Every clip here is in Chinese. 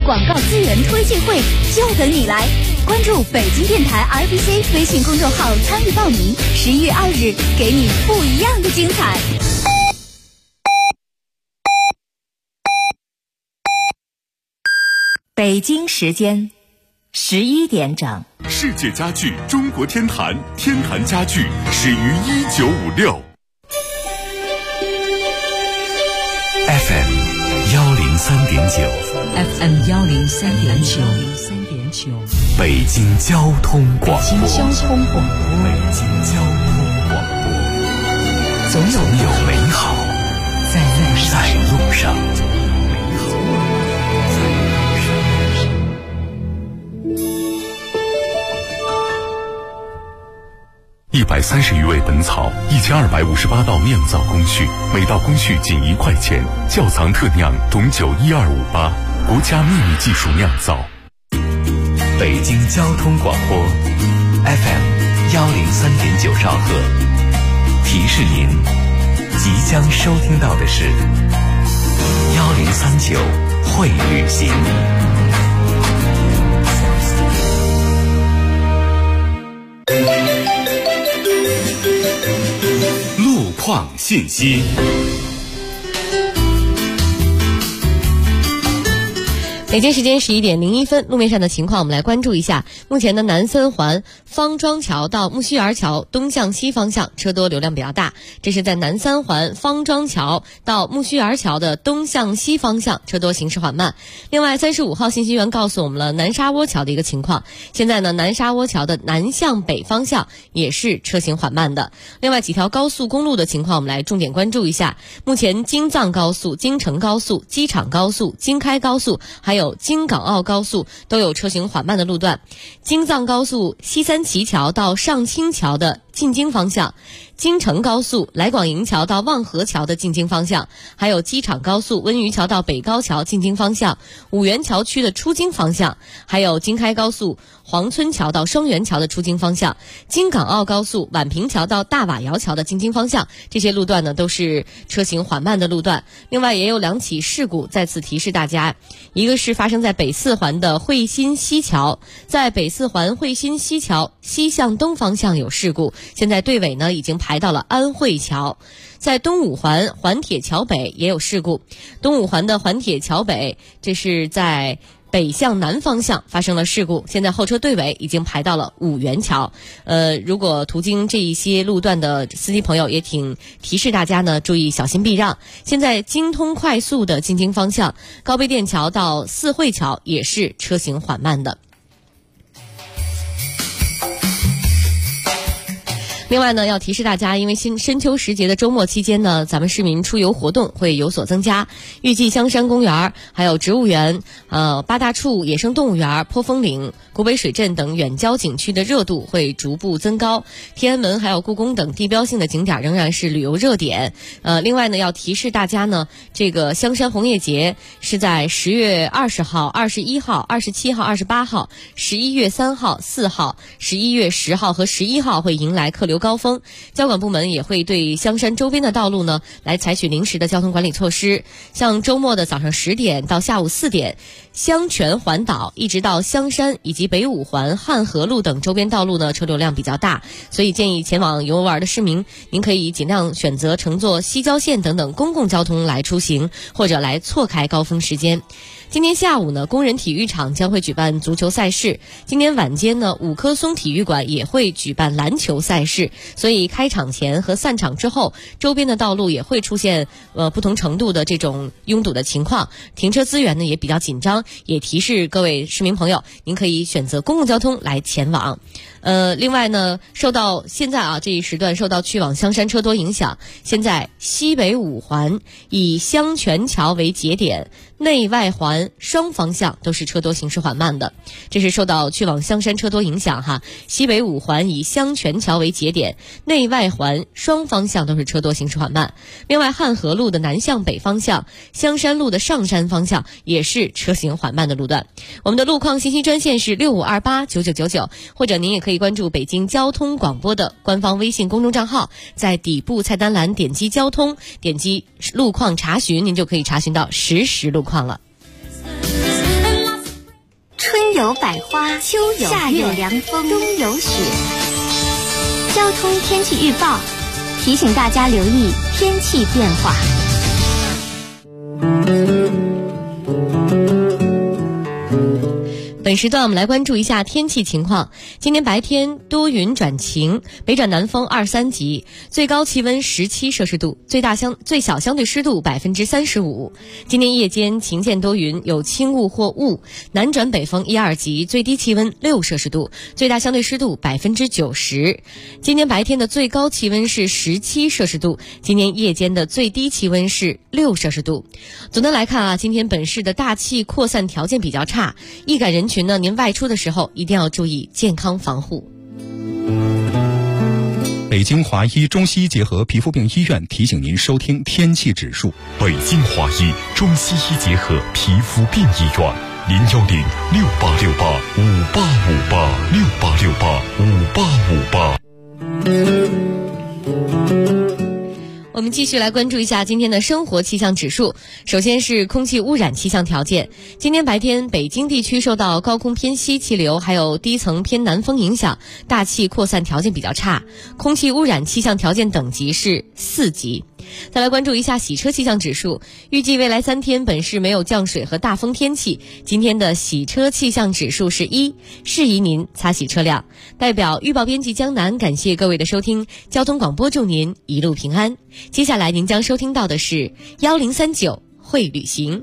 广告资源推介会就等你来！关注北京电台 RBC 微信公众号参与报名，11月2日给你不一样的精彩。 北京时间11点整。 世界家具中国天坛，天坛家具始于1956。FM 103.9 FM 103.9， 北京交通广播。 北京交通广播，总有美好在路上。 130余味本草，1258道酿造工序，每道工序仅1块钱。窖藏特酿董酒1258，国家秘密技术酿造。 北京交通广播 FM 103.9兆赫，提示您即将收听到的是1039会旅行。 路况信息。 北京时间11点01分，路面上的情况我们来关注一下。目前的南三环方庄桥到木樨园桥东向西方向车多，流量比较大。这是在南三环方庄桥到木樨园桥的东向西方向车多，行驶缓慢。另外35号信息源告诉我们了南沙窝桥的一个情况，现在呢南沙窝桥的南向北方向也是车行缓慢的。另外几条高速公路的情况我们来重点关注一下。目前京藏高速、京承高速、机场高速、京开高速还有京港澳高速都有车行缓慢的路段。京藏高速西三旗桥到上清桥的进京方向，京承高速来广营桥到望河桥的进京方向，还有机场高速温榆桥到北高桥进京方向，五原桥区的出京方向，还有京开高速黄村桥到双元桥的出京方向，京港澳高速宛平桥到大瓦窑桥的进京方向，这些路段呢都是车行缓慢的路段。另外也有2起事故再次提示大家，一个是发生在北四环的汇新西桥，在北四环汇新西桥西向东方向有事故，现在队尾呢已经排到了安慧桥。在东五环环铁桥北也有事故，东五环的环铁桥北，这是在北向南方向发生了事故，现在后车队尾已经排到了五原桥。如果途经这一些路段的司机朋友也请提示大家呢注意小心避让。现在京通快速的进京方向，高碑店桥到四惠桥也是车行缓慢的。另外呢，要提示大家，因为深秋时节的周末期间呢，咱们市民出游活动会有所增加。预计香山公园、还有植物园、八大处野生动物园、坡峰岭、古北水镇等远郊景区的热度会逐步增高。天安门还有故宫等地标性的景点仍然是旅游热点。另外呢，要提示大家呢，这个香山红叶节是在10月20号、21号、27号、28号、11月3号、4号、11月10号和11号会迎来客流高峰，交管部门也会对香山周边的道路呢来采取临时的交通管理措施。像周末的早上10点到下午4点，香泉环岛一直到香山以及北五环汉河路等周边道路呢车流量比较大，所以建议前往游玩的市民，您可以尽量选择乘坐西郊线等等公共交通来出行，或者来错开高峰时间。今天下午呢，工人体育场将会举办足球赛事。今天晚间呢，五棵松体育馆也会举办篮球赛事。所以开场前和散场之后，周边的道路也会出现不同程度的这种拥堵的情况，停车资源呢也比较紧张，也提示各位市民朋友，您可以选择公共交通来前往。另外呢，受到现在这一时段受到去往香山车多影响，现在西北五环以香泉桥为节点，内外环双方向都是车多行驶缓慢的，这是受到去往香山车多影响哈。西北五环以香泉桥为节点，内外环双方向都是车多行驶缓慢。另外汉河路的南向北方向，香山路的上山方向也是车行缓慢的路段。我们的路况信息专线是65289999，或者您也可以关注北京交通广播的官方微信公众账号，在底部菜单栏点击交通，点击路况查询，您就可以查询到实时路况了。 有百花，秋有夏有凉风，冬有雪。交通天气预报提醒大家留意天气变化。 本时段我们来关注一下天气情况。今天白天多云转晴，北转南风2、3级，最高气温17摄氏度，最小相对湿度35%。今天夜间晴间多云，有轻雾或雾，南转北风1、2级，最低气温6摄氏度，最大相对湿度90%。今天白天的最高气温是17摄氏度，今天夜间的最低气温是6摄氏度。总的来看啊，今天本市的大气扩散条件比较差，易感人群呢，您外出的时候一定要注意健康防护。 北京华医中西医结合皮肤病医院提醒您收听天气指数。 北京华医中西医结合皮肤病医院，0868685858。 我们继续来关注一下今天的生活气象指数。首先是空气污染气象条件。今天白天北京地区受到高空偏西气流还有低层偏南风影响，大气扩散条件比较差，空气污染气象条件等级是4级。再来关注一下洗车气象指数。预计未来3天本市没有降水和大风天气，今天的洗车气象指数是1，适宜您擦洗车辆。代表预报编辑江南感谢各位的收听，交通广播祝您一路平安。接下来您将收听到的是1039会旅行。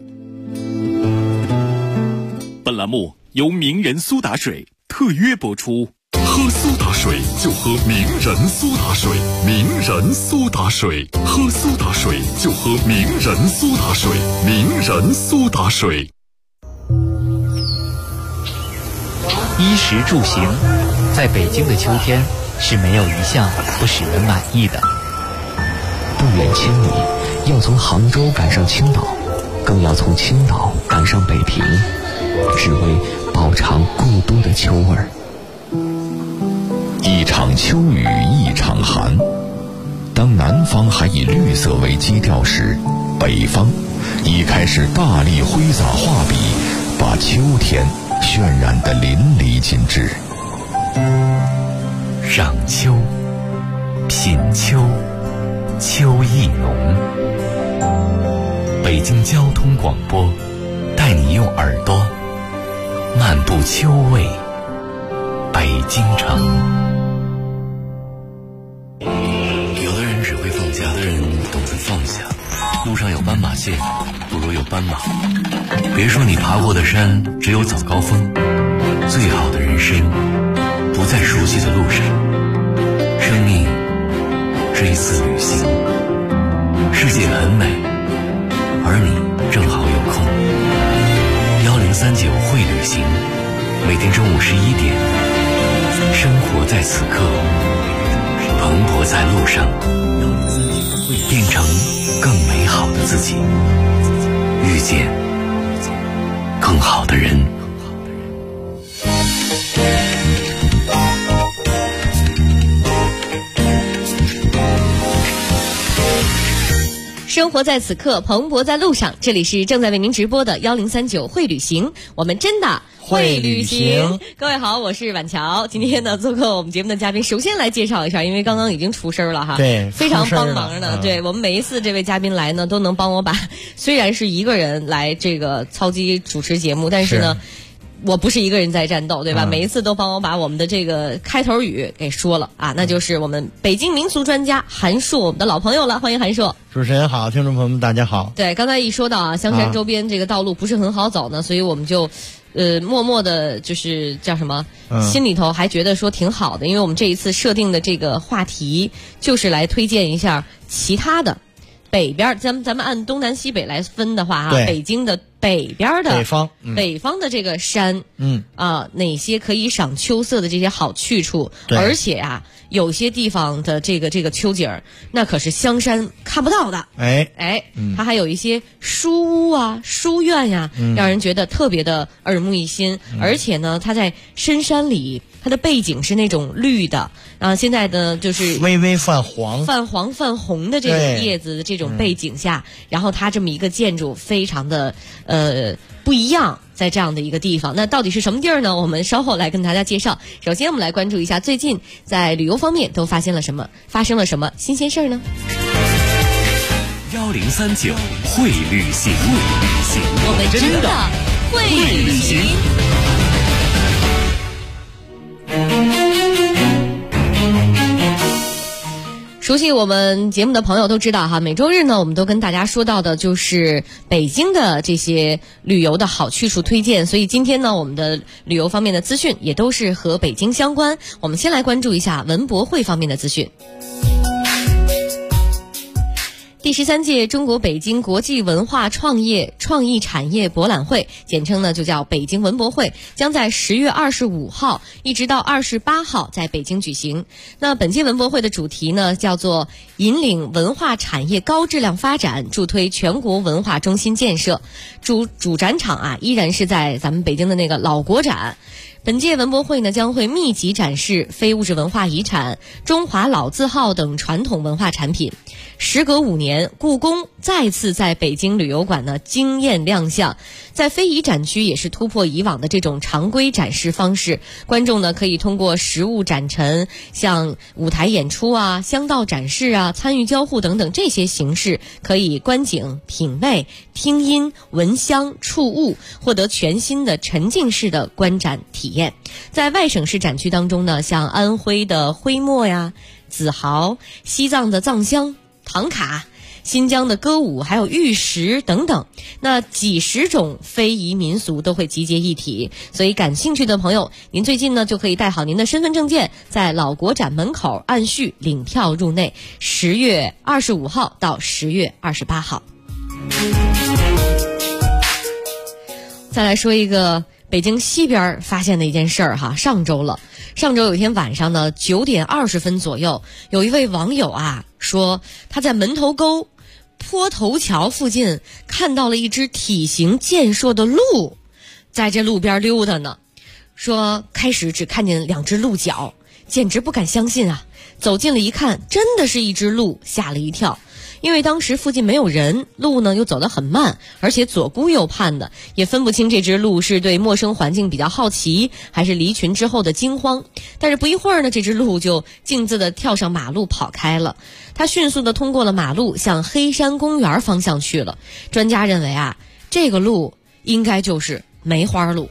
本栏目由名人苏打水特约播出。喝苏打水就喝名人苏打水，名人苏打水，喝苏打水就喝名人苏打水，名人苏打水。 衣食住行，在北京的秋天是没有一项不使人满意的。 不远千里，要从杭州赶上青岛，更要从青岛赶上北平，只为饱尝故都的秋味儿。 一场秋雨一场寒，当南方还以绿色为基调时，北方已开始大力挥洒画笔，把秋天渲染得淋漓尽致。 赏秋，品秋，秋意浓。北京交通广播带你用耳朵漫步秋味北京城。 有的人只会放假，有的人懂得放下。路上有斑马线，不如有斑马。别说你爬过的山只有早高峰，最好的人生不在熟悉的路上。生命是一次旅行，世界很美，而你正好有空。1039会旅行，每天中午11点，生活在此刻，蓬勃在路上，变成更美好的自己，遇见更好的人。 生活在此刻，蓬勃在路上。这里是正在为您直播的1039会旅行，我们真的会旅行。各位好，我是婉乔。今天呢，做客我们节目的嘉宾，首先来介绍一下，因为刚刚已经出声了哈， 对， 非常帮忙的。对，我们每一次这位嘉宾来呢，都能帮我把，虽然是一个人来这个操机主持节目，但是呢。我不是一个人在战斗，对吧？每一次都帮我把我们的这个开头语给说了啊，那就是我们北京民俗专家韩硕，我们的老朋友了，欢迎韩硕。 主持人好，听众朋友们大家好。 对，刚才一说到啊，香山周边这个道路不是很好走呢，所以我们就默默的就是叫什么，心里头还觉得说挺好的，因为我们这一次设定的这个话题就是来推荐一下其他的北边，咱们按东南西北来分的话哈，北京的北边的北方的这个山，哪些可以赏秋色的这些好去处，而且啊，有些地方的这个秋景儿，那可是香山看不到的。它还有一些书屋啊、书院呀，让人觉得特别的耳目一新。而且呢，它在深山里它的背景是那种绿的啊，现在呢就是微微泛黄泛红的这种叶子的这种背景下，然后它这么一个建筑非常的不一样，在这样的一个地方，那到底是什么地儿呢？我们稍后来跟大家介绍。首先我们来关注一下最近在旅游方面都发生了什么新鲜事儿呢 ？1039会旅行， 我们真的会旅行。熟悉我们节目的朋友都知道哈，每周日呢，我们都跟大家说到的就是北京的这些旅游的好去处推荐，所以今天呢，我们的旅游方面的资讯也都是和北京相关。我们先来关注一下文博会方面的资讯。第13届中国北京国际文化创意产业博览会，简称呢就叫北京文博会，将在10月25号一直到28号在北京举行。那本届文博会的主题呢叫做引领文化产业高质量发展，助推全国文化中心建设。主展场啊依然是在咱们北京的那个老国展。本届文博会呢将会密集展示非物质文化遗产、中华老字号等传统文化产品。时隔5年，故宫再次在北京旅游馆呢惊艳亮相，在非遗展区也是突破以往的这种常规展示方式，观众呢可以通过实物展陈、像舞台演出啊、香道展示啊、参与交互等等这些形式，可以观景、品味、听音、闻香、触物，获得全新的沉浸式的观展体验。在外省市展区当中呢，像安徽的徽墨呀、子豪、西藏的藏香、唐卡、新疆的歌舞，还有玉石等等，那几十种非遗民俗都会集结一体。所以感兴趣的朋友，您最近呢就可以带好您的身份证件，在老国展门口按序领票入内，10月25号到10月28号。再来说一个北京西边发现的一件事儿哈，上周有一天晚上呢9点20分左右，有一位网友啊说他在门头沟坡头桥附近看到了一只体型健硕的鹿在这路边溜达呢，说开始只看见2只鹿角，简直不敢相信啊，走近了一看，真的是一只鹿，吓了一跳。因为当时附近没有人，鹿呢又走得很慢，而且左顾右盼的，也分不清这只鹿是对陌生环境比较好奇，还是离群之后的惊慌。但是不一会儿呢，这只鹿就径自的跳上马路跑开了。它迅速的通过了马路，向黑山公园方向去了。专家认为啊，这个鹿应该就是梅花鹿。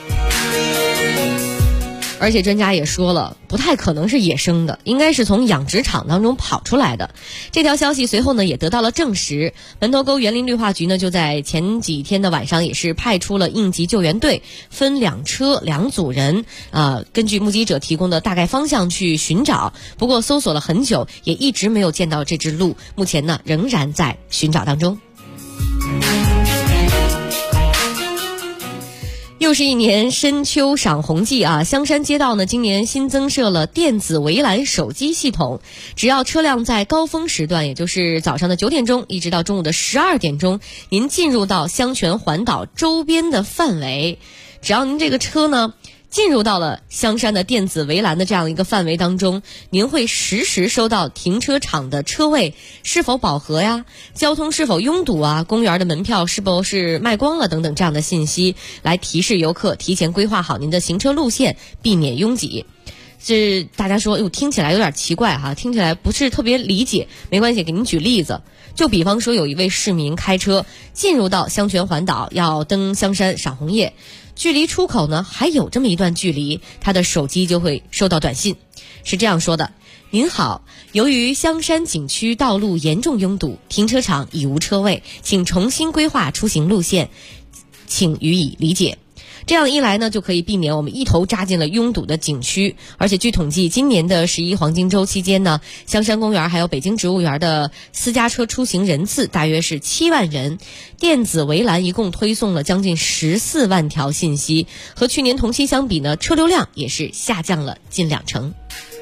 而且专家也说了，不太可能是野生的，应该是从养殖场当中跑出来的。这条消息随后呢也得到了证实。门头沟园林绿化局呢就在前几天的晚上也是派出了应急救援队，分2车2组人根据目击者提供的大概方向去寻找。不过搜索了很久，也一直没有见到这只鹿，目前呢仍然在寻找当中。又是一年深秋赏红季啊！香山街道呢，今年新增设了电子围栏手机系统，只要车辆在高峰时段，也就是早上的9点钟一直到中午的12点钟，您进入到香泉环岛周边的范围，只要您这个车呢进入到了香山的电子围栏的这样一个范围当中，您会实时收到停车场的车位是否饱和呀，交通是否拥堵啊，公园的门票是否是卖光了等等这样的信息，来提示游客提前规划好您的行车路线，避免拥挤。这大家说听起来有点奇怪哈，听起来不是特别理解，没关系，给您举例子。就比方说有一位市民开车进入到香泉环岛，要登香山赏红叶，距离出口呢还有这么一段距离，他的手机就会收到短信，是这样说的：您好，由于香山景区道路严重拥堵，停车场已无车位，请重新规划出行路线，请予以理解。这样一来呢，就可以避免我们一头扎进了拥堵的景区。而且据统计，今年的11黄金周期间呢，香山公园还有北京植物园的私家车出行人次大约是7万人，电子围栏一共推送了将近14万条信息，和去年同期相比呢，车流量也是下降了近2成。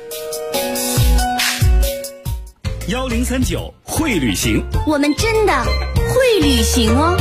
1039会旅行， 我们真的会旅行哦。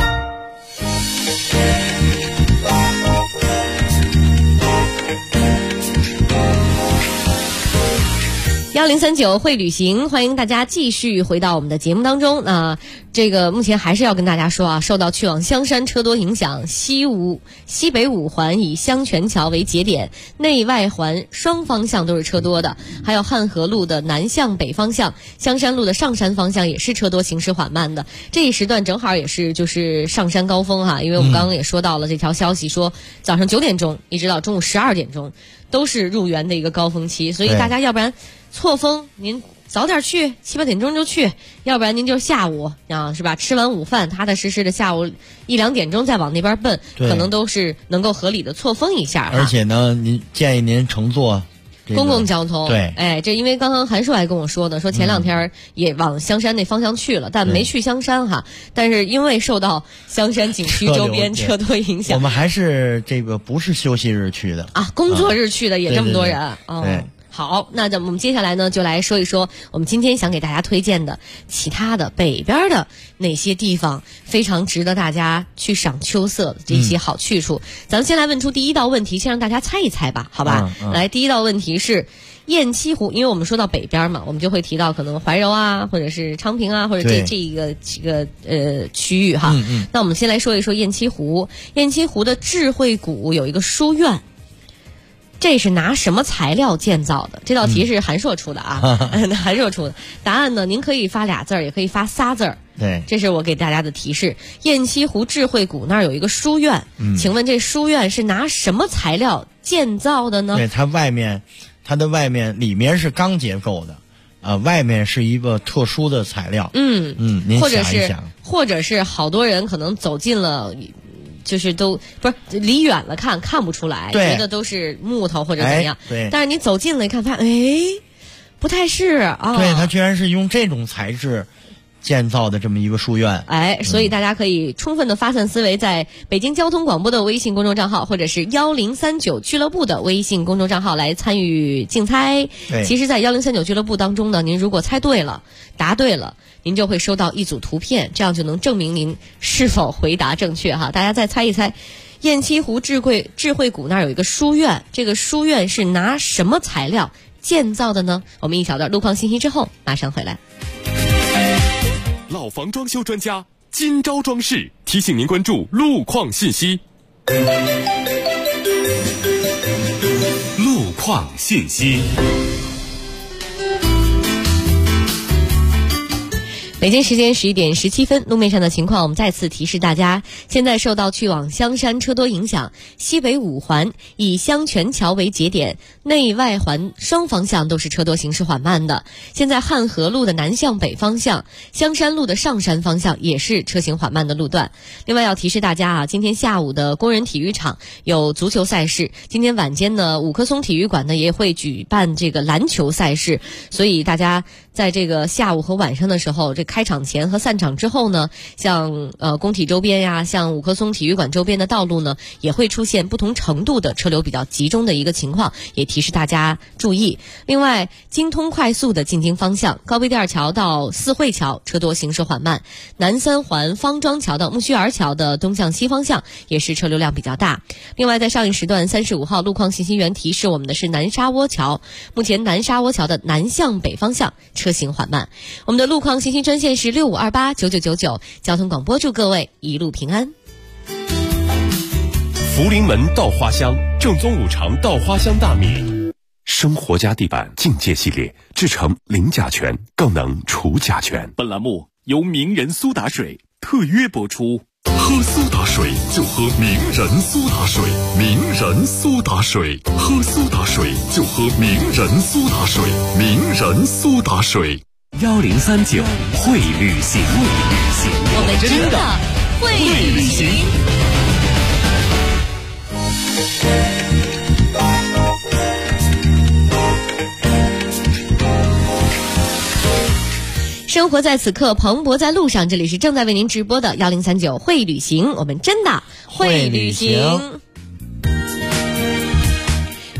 1039会旅行，欢迎大家继续回到我们的节目当中。这个目前还是要跟大家说啊，受到去往香山车多影响，西北五环以香泉桥为节点，内外环双方向都是车多的，还有汉河路的南向北方向，香山路的上山方向也是车多，行驶缓慢的。这一时段正好也是就是上山高峰哈，因为我们刚刚也说到了这条消息，说早上9点钟一直到中午12点钟都是入园的一个高峰期，所以大家要不然错峰您早点去，7、8点钟就去，要不然您就下午啊，是吧？吃完午饭，踏踏实实的下午1、2点钟再往那边奔，可能都是能够合理的错峰一下。 而且呢，建议您乘坐公共交通。 对， 这因为刚刚韩叔还跟我说呢，说前2天也往香山那方向去了，但没去香山哈。但是因为受到香山景区周边车多影响， 我们还是这个不是休息日去的啊， 工作日去的也这么多人。 对。 好，那我们接下来呢，就来说一说我们今天想给大家推荐的其他的北边的哪些地方非常值得大家去赏秋色的这些好去处。咱们先来问出第一道问题，先让大家猜一猜吧，好吧？来，第一道问题是雁栖湖，因为我们说到北边嘛，我们就会提到可能怀柔啊，或者是昌平啊，或者这个区域哈。那我们先来说一说雁栖湖。雁栖湖的智慧谷有一个书院。这是拿什么材料建造的？这道题是韩硕出的啊，韩硕出的答案呢，您可以发俩字儿，也可以发仨字儿。 对， 这是我给大家的提示。雁栖湖智慧谷那儿有一个书院，请问这书院是拿什么材料建造的呢？ 对，它的外面里面是钢结构的，外面是一个特殊的材料。您想一想， 或者是好多人可能走进了。就是都不是离远了看不出来，觉得都是木头或者怎么样。 对， 但是你走近了一看，发现不太是啊。 对，它居然是用这种材质建造的这么一个书院。 所以大家可以充分的发散思维，在北京交通广播的微信公众账号，或者是1039俱乐部的微信公众账号来参与竞猜。其实在1039俱乐部当中呢，您如果猜对了，答对了，您就会收到一组图片，这样就能证明您是否回答正确哈。大家再猜一猜，雁栖湖智慧谷那儿有一个书院，这个书院是拿什么材料建造的呢？我们一小段路况信息之后马上回来。 老房装修专家金招装饰提醒您关注路况信息。 路况信息。 北京时间11点17分，路面上的情况我们再次提示大家，现在受到去往香山车多影响，西北五环以香泉桥为节点，内外环双方向都是车多，行驶缓慢的。现在汉河路的南向北方向，香山路的上山方向也是车行缓慢的路段。另外要提示大家啊，今天下午的工人体育场有足球赛事，今天晚间呢，五棵松体育馆呢也会举办这个篮球赛事，所以大家在这个下午和晚上的时候，这开场前和散场之后呢，像工体周边呀，像五棵松体育馆周边的道路呢，也会出现不同程度的车流比较集中的一个情况，也提示大家注意。另外，京通快速的进京方向，高碑店桥到四惠桥车多，行驶缓慢；南三环方庄桥到木须儿桥的东向西方向也是车流量比较大。另外，在上一时段35号路况信息员提示我们的是南沙窝桥，目前南沙窝桥的南向北方向车行缓慢。我们的路况信息专线是65289999，交通广播祝各位一路平安。 福临门稻花香，正宗五常稻花香大米，生活家地板境界系列，制成零甲醛，更能除甲醛。本栏目由名人苏打水特约播出。喝苏打水就喝名人苏打水，名人苏打水，喝苏打水就喝名人苏打水，名人苏打水。 1039会旅行， 我们真的会旅行。生活在此刻，蓬勃在路上。这里是正在为您直播的1039会旅行，我们真的会旅行。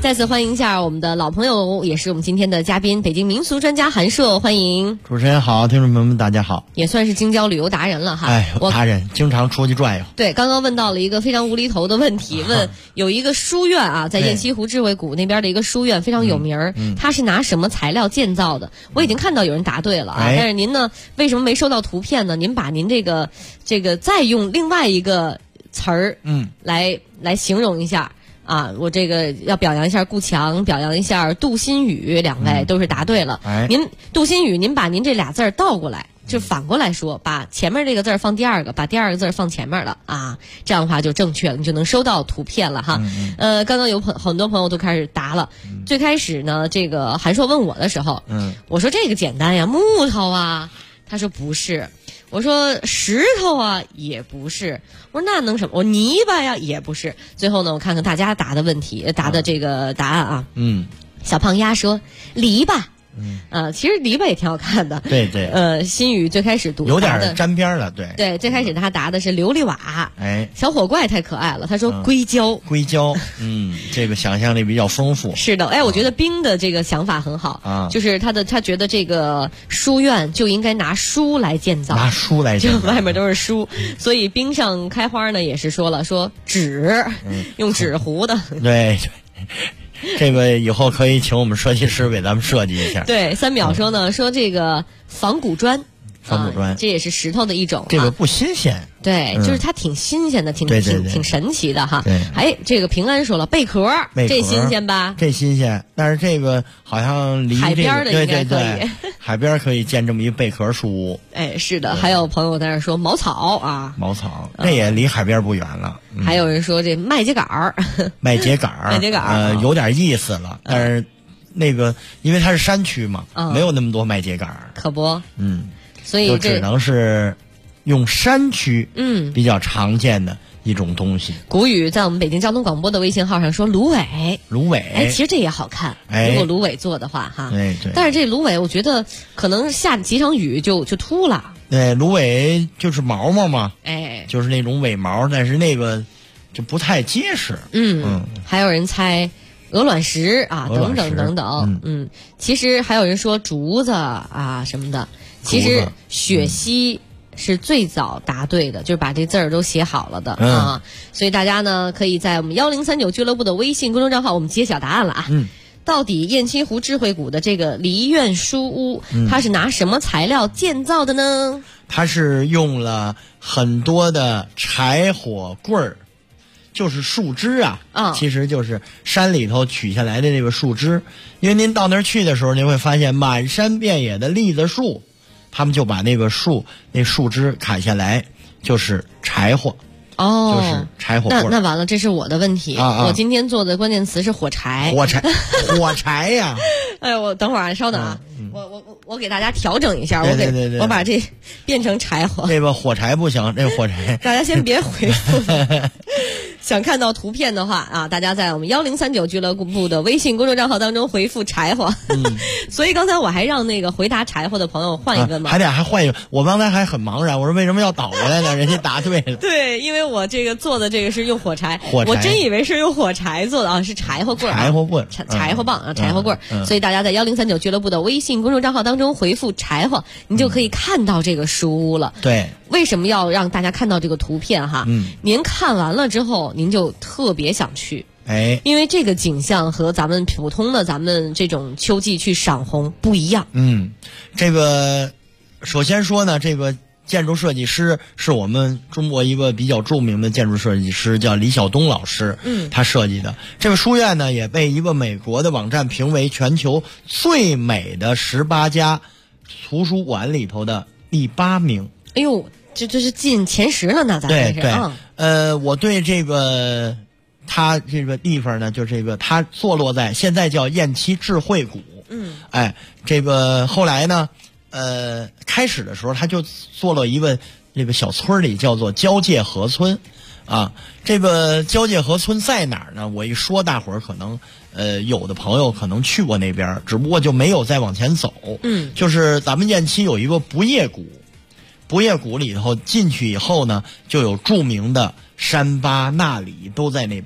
再次欢迎一下我们的老朋友，也是我们今天的嘉宾，北京民俗专家韩硕，欢迎。 主持人好，听众朋友们大家好。 也算是京郊旅游达人了哈。 达人经常出去转悠。 对，刚刚问到了一个非常无厘头的问题，问有一个书院啊，在雁栖湖智慧谷那边的一个书院非常有名，它是拿什么材料建造的？我已经看到有人答对了啊，但是您呢，为什么没收到图片呢？您把您这个再用另外一个词儿，来形容一下。啊，我这个要表扬一下顾强，表扬一下杜新宇，两位都是答对了。您杜新宇，您把您这俩字儿倒过来，就反过来说，把前面这个字儿放第二个，把第二个字儿放前面了啊，这样的话就正确了，你就能收到图片了哈。刚刚有很多朋友都开始答了。最开始呢，这个韩硕问我的时候，我说这个简单呀，木头啊，他说不是。我说石头啊也不是，我说那能什么？我泥巴呀也不是。最后呢，我看看大家答的问题，答的这个答案啊。小胖鸭说篱笆。其实篱笆也挺好看的。 对对。 新宇最开始读有点沾边了，对。 对，最开始他答的是琉璃瓦。小火怪太可爱了，他说硅胶。 硅胶，这个想象力比较丰富。 是的，我觉得冰的这个想法很好啊，就是他觉得这个书院就应该拿书来建造， 拿书来建造， 就外面都是书，所以冰上开花呢也是说纸，用纸糊的。 对。这个以后可以请我们设计师给咱们设计一下。 对，3秒说呢，说这个仿古砖，这也是石头的一种。 这个不新鲜。 对，就是它挺新鲜的，挺神奇的哈。这个平安说了贝壳，这新鲜吧？ 这新鲜，但是这个好像离海边的应该可以。 海边可以建这么一贝壳书屋。 是的，还有朋友在那说茅草啊， 茅草，这也离海边不远了。 还有人说这麦秸秆儿， 麦秸秆有点意思了，但是那个因为它是山区嘛，没有那么多麦秸秆儿， 可不，所以就只能是用山区比较常见的一种东西。 古语在我们北京交通广播的微信号上说芦苇，其实这也好看，如果芦苇做的话哈。 对。 但是这芦苇我觉得可能下几场雨就秃了。 对，芦苇就是毛毛嘛，就是那种苇毛，但是那个就不太结实。 还有人猜鹅卵石啊，等等。其实还有人说竹子啊什么的。其实雪溪是最早答对的，就是把这字儿都写好了的啊。所以大家呢可以在我们1039俱乐部的微信公众账号，我们揭晓答案了啊。到底雁栖湖智慧谷的这个梨院书屋，它是拿什么材料建造的呢？ 它是用了很多的柴火棍儿，就是树枝啊，其实就是山里头取下来的这个树枝。因为您到那儿去的时候，您会发现满山遍野的栗子树，他们就把那树枝砍下来，就是柴火。就是柴火棍。 那完了，这是我的问题。我今天做的关键词是火柴。 火柴呀！ 我等会儿稍等啊，我给大家调整一下，我把这变成柴火。 这个火柴不行，这个火柴大家先别回复。想看到图片的话啊，大家在我们1039俱乐部的微信公众账号当中回复柴火。所以刚才我还让那个回答柴火的朋友换一个嘛， 还换一个。我刚才还很茫然，我说为什么要倒过来呢？人家答对了。 对，因为我这个做的这个是用火柴，我真以为是用火柴做的啊，是柴火棍，柴火棒啊，柴火棍。所以大家在1039俱乐部的微信公众账号当中回复柴火，你就可以看到这个书屋了。 对， 为什么要让大家看到这个图片哈？您看完了之后，您就特别想去。因为这个景象和咱们普通的咱们这种秋季去赏红不一样。 这个首先说呢，这个建筑设计师是我们中国一个比较著名的建筑设计师，叫李晓东老师。他设计的这个书院呢，也被一个美国的网站评为全球最美的18家图书馆里头的第8名。 哎呦，这是进前10了呢，咱这是。 对，我对这个它这个地方呢，就这个它坐落在现在叫雁栖智慧谷。这个后来呢，开始的时候它就坐落一个这个小村里，叫做交界河村。这个交界河村在哪儿呢？我一说，大伙儿可能有的朋友可能去过那边，只不过就没有再往前走。就是咱们雁栖有一个不夜谷。不夜谷里头进去以后呢，就有著名的山巴纳里都在那边。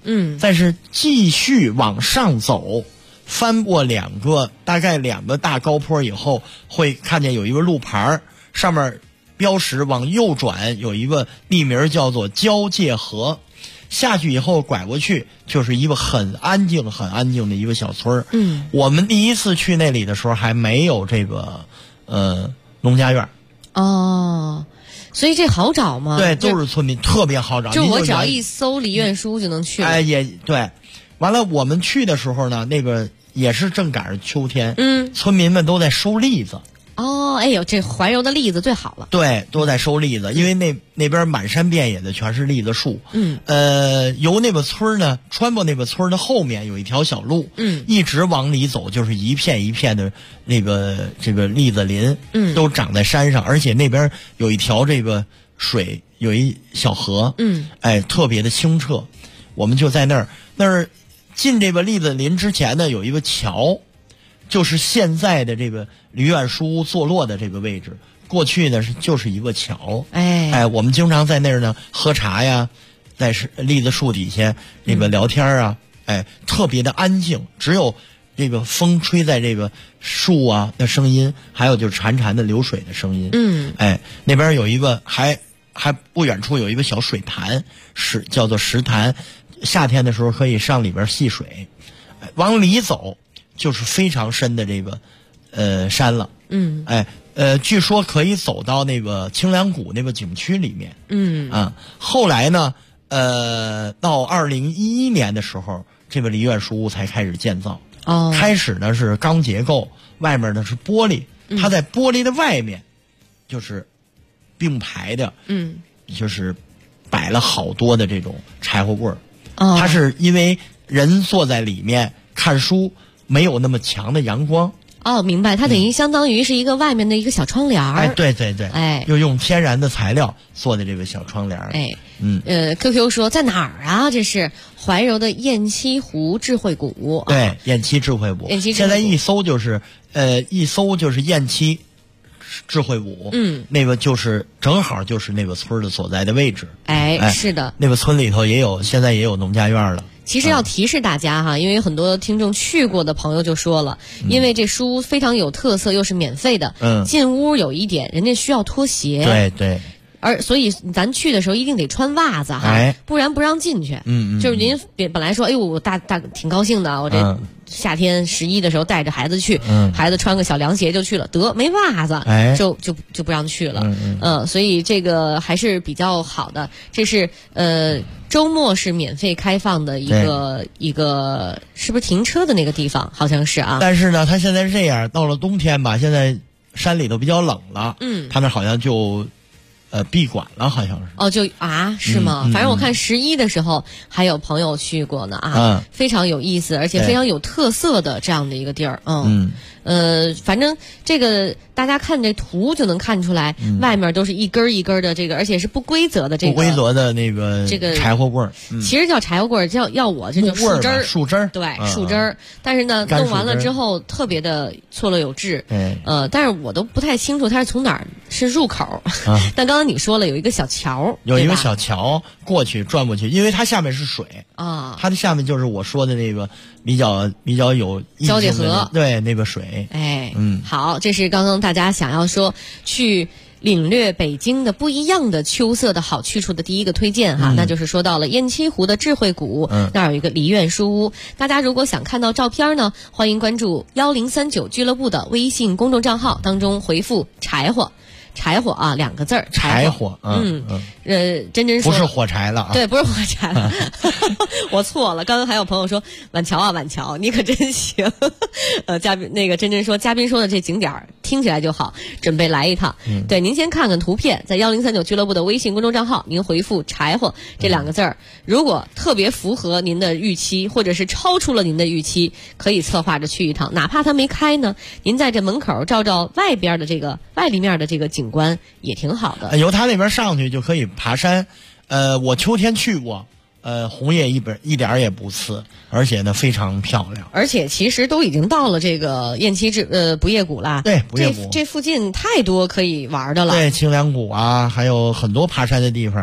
但是继续往上走，翻过大概两个大高坡以后，会看见有一个路牌，上面标识往右转，有一个地名叫做交界河。下去以后拐过去就是一个很安静的一个小村儿。我们第一次去那里的时候还没有这个农家院。 哦，所以这好找吗？ 对，都是村民，特别好找。 就我只要一搜梨院书就能去了。 哎，也对。完了，我们去的时候呢，那个也是正赶上秋天，村民们都在收栗子。 哦，哎呦，这怀柔的栗子最好了。 对，都在收栗子，因为那边满山遍野的全是栗子树。由那个村呢，穿过那个村的后面有一条小路，一直往里走就是一片一片的这个栗子林，都长在山上，而且那边有一条这个水，有一小河，哎，特别的清澈。我们就在那儿进这个栗子林之前呢，有一个桥。就是现在的这个梨院书屋坐落的这个位置，过去呢就是一个桥。哎，我们经常在那儿呢喝茶呀，在栗子树底下那个聊天啊，哎，特别的安静，只有这个风吹在这个树啊的声音，还有就是潺潺的流水的声音。哎，那边有一个还不远处有一个小水潭，叫做石潭，夏天的时候可以上里边戏水。往里走。就是非常深的这个山了。据说可以走到那个清凉谷那个景区里面。后来呢到2011年的时候，这个梨院书屋才开始建造。开始呢是钢结构，外面呢是玻璃，它在玻璃的外面就是并排的，就是摆了好多的这种柴火棍儿。它是因为人坐在里面看书没有那么强的阳光。 明白，它等于相当于是一个外面的一个小窗帘。 哎，对对对， 哎， 又用天然的材料做的这个小窗帘。 哎，QQ 说在哪儿啊？这是怀柔的雁栖湖智慧谷。 对，雁栖智慧谷。现在一搜就是雁栖智慧谷。那个就是正好就是那个村的所在的位置。 哎，是的， 那个村里头现在也有农家院了。 其实要提示大家哈，因为很多听众去过的朋友就说了，因为这书屋非常有特色，又是免费的，进屋有一点，人家需要脱鞋。 对对。 所以咱去的时候一定得穿袜子哈，不然不让进去。就是您本来说，哎呦，我大挺高兴的，我这夏天11的时候带着孩子去，孩子穿个小凉鞋就去了，得没袜子，就不让去了。所以这个还是比较好的。这是周末是免费开放的一个，是不是停车的那个地方？好像是啊。 但是呢，它现在是这样，到了冬天吧，现在山里头比较冷了，它那好像就。闭馆了，好像是。 是吗？反正我看11的时候还有朋友去过呢非常有意思，而且非常有特色的这样的一个地儿。反正这个大家看这图就能看出来，外面都是一根一根的这个，而且是不规则的这个不规则的那个柴火棍儿。 其实叫柴火棍儿，要我这就树枝儿， 树枝儿， 对，树枝儿。但是呢，弄完了之后特别的错落有致。但是我都不太清楚它是从哪儿是入口。但刚刚你说了有一个小桥， 有一个小桥过去转过去，因为它下面是水它的下面就是我说的那个比较有交界河， 对，那个水。 好，这是刚刚大家想要说去领略北京的不一样的秋色的好去处的第一个推荐哈，那就是说到了雁栖湖的智慧谷，那儿有一个梨院书屋。大家如果想看到照片呢，欢迎关注1039俱乐部的微信公众账号，当中回复柴火啊2个字儿， 柴火。 真真说不是火柴了啊， 对，不是火柴了，我错了。刚刚还有朋友说晚桥，你可真行。嘉宾那个真真说，嘉宾说的这景点听起来就好，准备来一趟。对，您先看看图片，在1039俱乐部的微信公众账号，您回复柴火这2个字儿，如果特别符合您的预期，或者是超出了您的预期，可以策划着去一趟，哪怕它没开呢，您在这门口照外边的这个外立面的这个景观也挺好的。 由他那边上去就可以爬山。我秋天去过，红叶一点也不次，而且呢非常漂亮。 而且其实都已经到了这个雁栖不夜谷啦。 对，不夜谷这附近太多可以玩的了。 对，清凉谷啊，还有很多爬山的地方。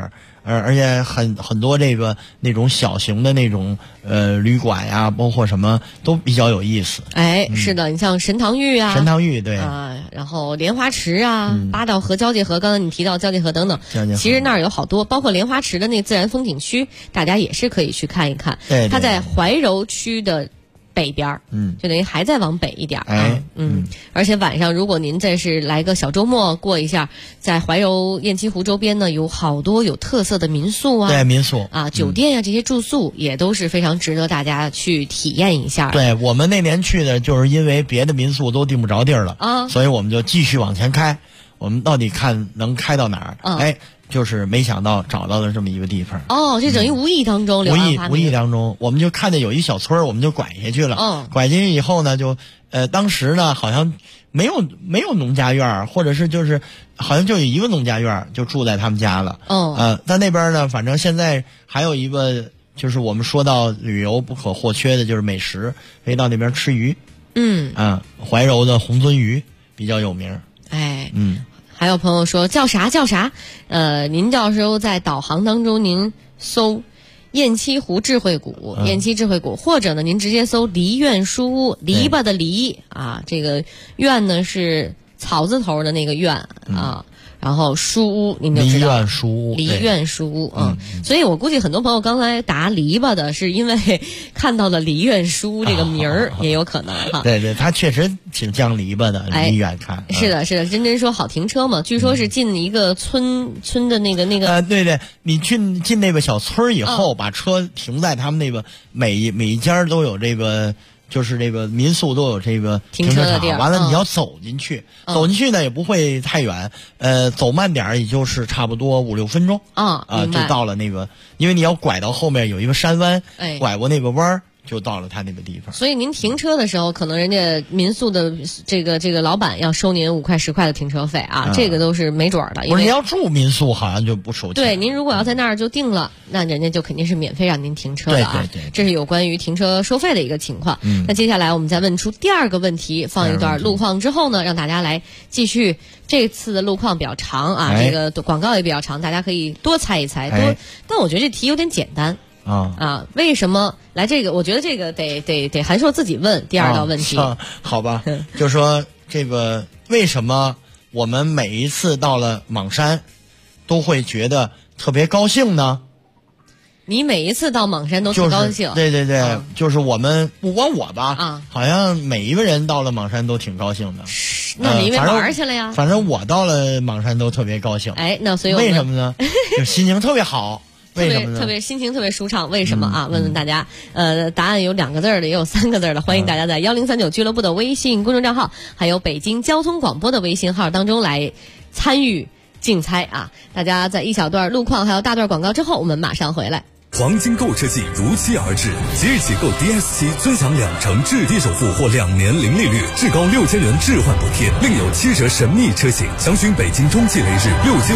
而且很多这个那种小型的那种旅馆呀，包括什么都比较有意思。 是的，你像神堂峪啊， 神堂峪对然后莲花池啊，八道河、交界河，刚刚你提到交界河等等，其实那儿有好多，包括莲花池的那自然风景区，大家也是可以去看一看。 对， 它在怀柔区的北边，就等于还再往北一点而且晚上如果您再是来个小周末过一下，在怀柔雁栖湖周边呢，有好多有特色的民宿啊， 对，民宿啊、酒店啊，这些住宿也都是非常值得大家去体验一下。 对，我们那年去的就是因为别的民宿都订不着地儿了啊，所以我们就继续往前开，我们到底看能开到哪儿？就是没想到找到了这么一个地方。 这等于无意当中， 无意当中，我们就看见有一小村，我们就拐下去了。拐进去以后呢，就当时呢好像没有农家院，或者是就是好像就有一个农家院，就住在他们家了。在那边呢，反正现在还有一个，就是我们说到旅游不可或缺的就是美食，可以到那边吃鱼。怀柔的红鳟鱼比较有名。 还有朋友说叫啥？您到时候在导航当中您搜雁栖湖智慧谷，雁栖智慧谷，或者呢您直接搜梨苑书屋，篱笆的篱啊，这个苑呢是草字头的那个苑啊。然后书屋您就知道，梨苑书屋，所以我估计很多朋友刚才答篱笆的是因为看到了梨苑书屋这个名儿，也有可能哈。 对，它确实挺像篱笆的，离远看。 是的，真说好停车嘛，据说是进一个村的那个。 对，你进那个小村以后，把车停在他们那个每一家都有这个。就是这个民宿都有这个停车场，完了你要走进去，呢也不会太远，走慢点也就是差不多5-6分钟就到了那个，因为你要拐到后面有一个山湾，拐过那个弯儿。就到了他那个地方， 所以您停车的时候，可能人家民宿的这个老板要收您5块10块的停车费啊，这个都是没准的。 不是，你要住民宿好像就不收钱。 对，您如果要在那儿就定了，那人家就肯定是免费让您停车的啊。 对， 这是有关于停车收费的一个情况。那接下来我们再问出第二个问题，放一段路况之后呢，让大家来继续。这次的路况比较长啊，这个广告也比较长，大家可以多猜一猜。但我觉得这题有点简单。为什么来这个？我觉得这个得韩硕自己问第二道问题。 好吧，就说这个为什么我们每一次到了莽山都会觉得特别高兴呢？ 你每一次到莽山都特高兴。 对，就是我们不光我吧，好像每一个人到了莽山都挺高兴的。 那你因为玩去了呀？ 反正我到了莽山都特别高兴。 那所以为什么呢？就心情特别好。为什么呢？ 特别心情特别舒畅，为什么啊？问问大家，答案有2个字的，也有3个字的，欢迎大家在1039俱乐部的微信公众账号，还有北京交通广播的微信号当中来参与竞猜啊！大家在一小段路况还有大段广告之后，我们马上回来。 黄金购车季如期而至，即日起购 DS7尊享2成置低首付或2年零利率，至高6000元置换补贴，另有7折神秘车型。详询北京中汽雷士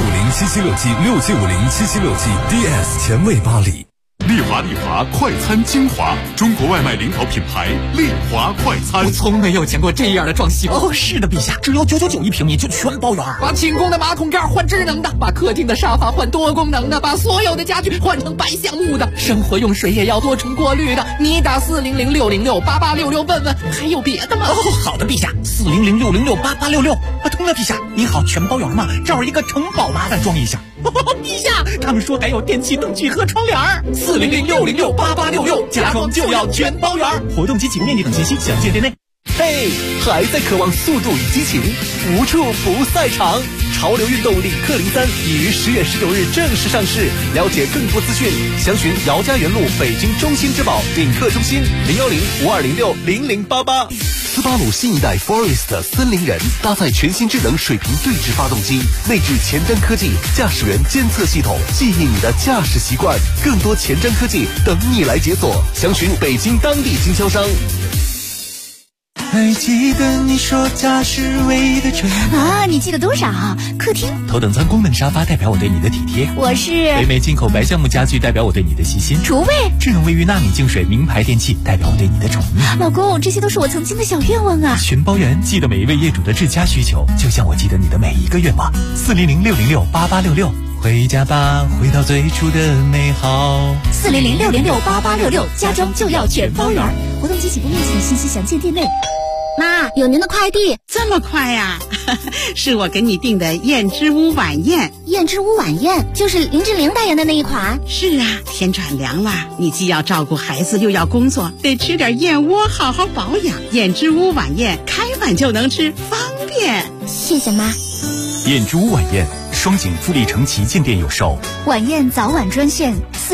675077676767，DS 前卫巴黎。 丽华快餐精华，中国外卖领导品牌丽华快餐。 我从没有见过这样的装修。是的，陛下，只要999一平米就全包圆。把清宫的马桶盖换智能的，把客厅的沙发换多功能的，把所有的家具换成白橡木的，生活用水也要多重过滤的。你打40060688866问问还有别的吗？好的，陛下，40060688866。通了，陛下。您好，全包圆吗？这儿一个城堡，麻烦装一下。陛下，他们说还有电器、灯具和窗帘，40060688866，家装就要全包圆。活动及启用面积等信息详见店内。嘿，还在渴望速度与激情，无处不赛场。潮流运动领克03已于10月19日正式上市，了解更多资讯，详询姚家园路北京中心之宝领克中心01052060088。斯巴鲁新一代 Forest 森林人搭载全新智能水平对置发动机，内置前瞻科技驾驶员监测系统，记忆你的驾驶习惯，更多前瞻科技等你来解锁。详询北京当地经销商。 还记得你说家是唯一的纯啊？你记得多少？客厅头等舱功能沙发代表我对你的体贴， 我是北美进口白橡木家具代表我对你的细心， 厨卫智能卫浴纳米净水名牌电器代表我对你的宠溺。 老公，这些都是我曾经的小愿望啊！ 全包圆，记得每一位业主的至家需求，就像我记得你的每一个愿望。40060688866， 回家吧，回到最初的美好。 400-606-8866，家装就要全包圆。活动激起不面前，信息详见店内。妈，有您的快递。 这么快呀？是我给你订的燕之屋晚宴。 燕之屋晚宴就是林志玲代言的那一款。 是啊，天转凉了，你既要照顾孩子又要工作，得吃点燕窝好好保养。燕之屋晚宴开碗就能吃，方便。 谢谢妈。 燕之屋晚宴，双井富力城旗舰店有售。 晚宴早晚专线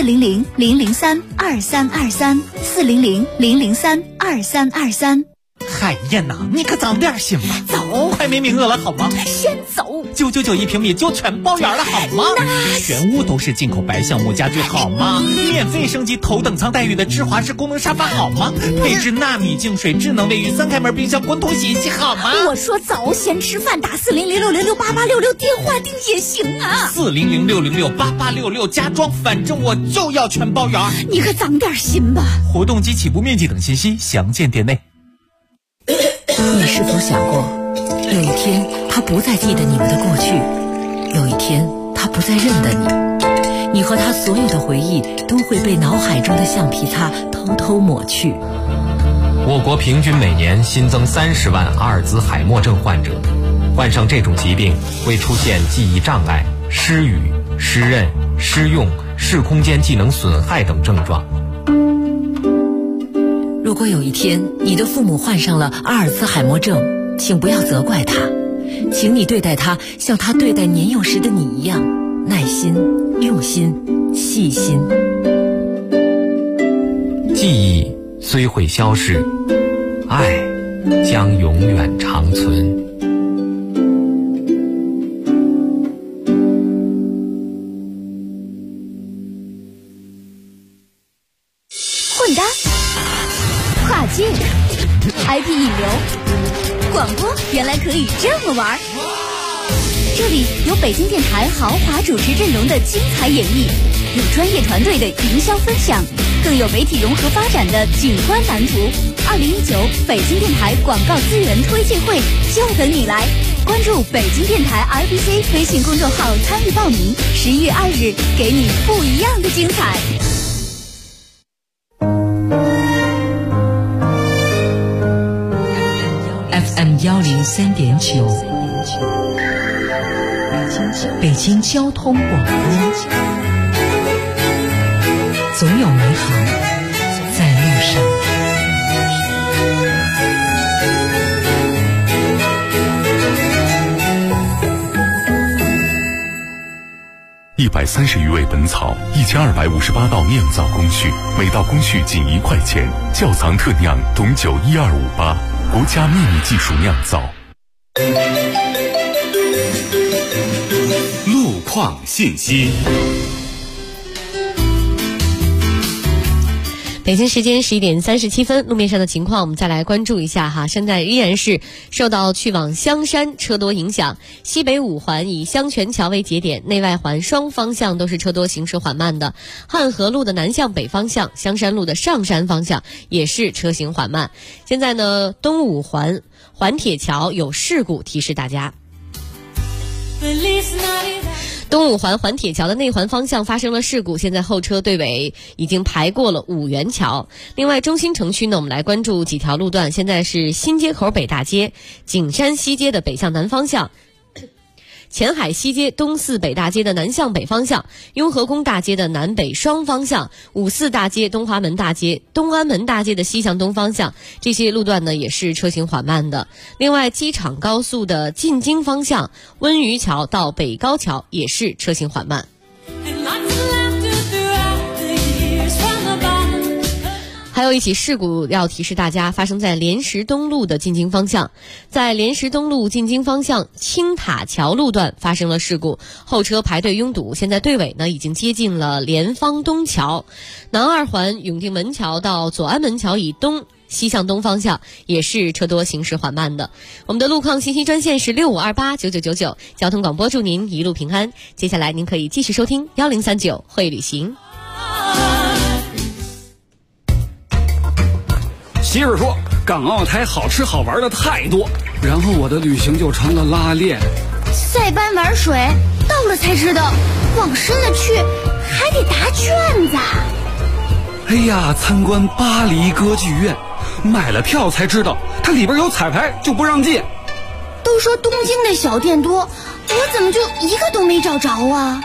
400-003-2323，400-003-2323。 海燕呐，你可早点行吧， 走， 快没名额了好吗？ 先走。 999一平米就全包圆了好吗？全屋都是进口白橡木家具好吗？免费升级头等舱待遇的智华式功能沙发好吗？配置纳米净水智能卫浴3开门冰箱滚筒洗衣机好吗？ 我说早先吃饭，打400-606-8866电话订也行啊。 400-606-8866家装，反正我就要全包圆。 你可长点心吧。 活动及起步面积等信息详见店内。 你是否想过，有一天他不再记得你们的过去，有一天他不再认得你，你和他所有的回忆都会被脑海中的橡皮擦偷偷抹去。 我国平均每年新增30万阿尔兹海默症患者，患上这种疾病会出现记忆障碍、失语、失认、失用、视空间技能损害等症状。 如果有一天你的父母患上了阿尔兹海默症，请不要责怪他，请你对待他像他对待年幼时的你一样，耐心、用心、细心。 记忆虽会消逝，爱将永远长存。 混搭跨界 IP 引流广播，原来可以这么玩。这里有北京电台豪华主持阵容的精彩演绎，有专业团队的营销分享，更有媒体融合发展的景观蓝图。2019北京电台广告资源推介会就等你来，关注北京电台 RBC 微信公众号参与报名，11月2日给你不一样的精彩。 FM 103.9，北京交通广播，总有美好在路上。 130余味本草，1258道酿造工序，每道工序仅1块钱。窖藏特酿董酒12588，国家秘密技术酿造。 路况信息。 北京时间11点37分，路面上的情况我们再来关注一下哈。现在依然是受到去往香山车多影响，西北5环以香泉桥为节点，内外环双方向都是车多，行驶缓慢的。汉河路的南向北方向，香山路的上山方向也是车行缓慢。现在呢，东5环环铁桥有事故，提示大家。东5环环铁桥的内环方向发生了事故，现在后车队尾已经排过了五元桥。另外中心城区呢，我们来关注几条路段，现在是新街口北大街、景山西街的北向南方向，前海西街东四北大街的南向北方向，雍和宫大街的南北双方向，五四大街、东华门大街、东安门大街的西向东方向，这些路段呢也是车行缓慢的。另外机场高速的进京方向，温榆桥到北高桥也是车行缓慢。还有一起事故要提示大家，发生在莲石东路的进京方向，在莲石东路进京方向青塔桥路段发生了事故，后车排队拥堵，现在队尾呢已经接近了莲芳东桥。南2环永定门桥到左安门桥以东西向东方向也是车多，行驶缓慢的。我们的路况信息专线是65289999，交通广播祝您一路平安。接下来您可以继续收听1039会旅行。 媳妇说港澳台好吃好玩的太多，然后我的旅行就成了拉练。 塞班玩水，到了才知道往深了去还得答卷子。 哎呀，参观巴黎歌剧院，买了票才知道它里边有彩排，就不让进。 都说东京的小店多，我怎么就一个都没找着啊？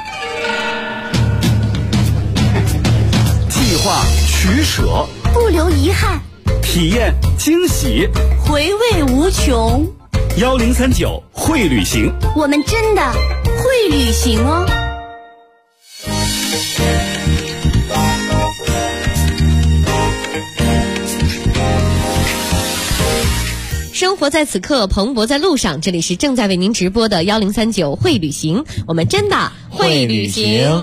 计划取舍， 不留遗憾， 体验惊喜， 回味无穷。 1039会旅行， 我们真的会旅行哦。 生活在此刻，蓬勃在路上。这里是正在为您直播的1039会旅行，我们真的会旅行。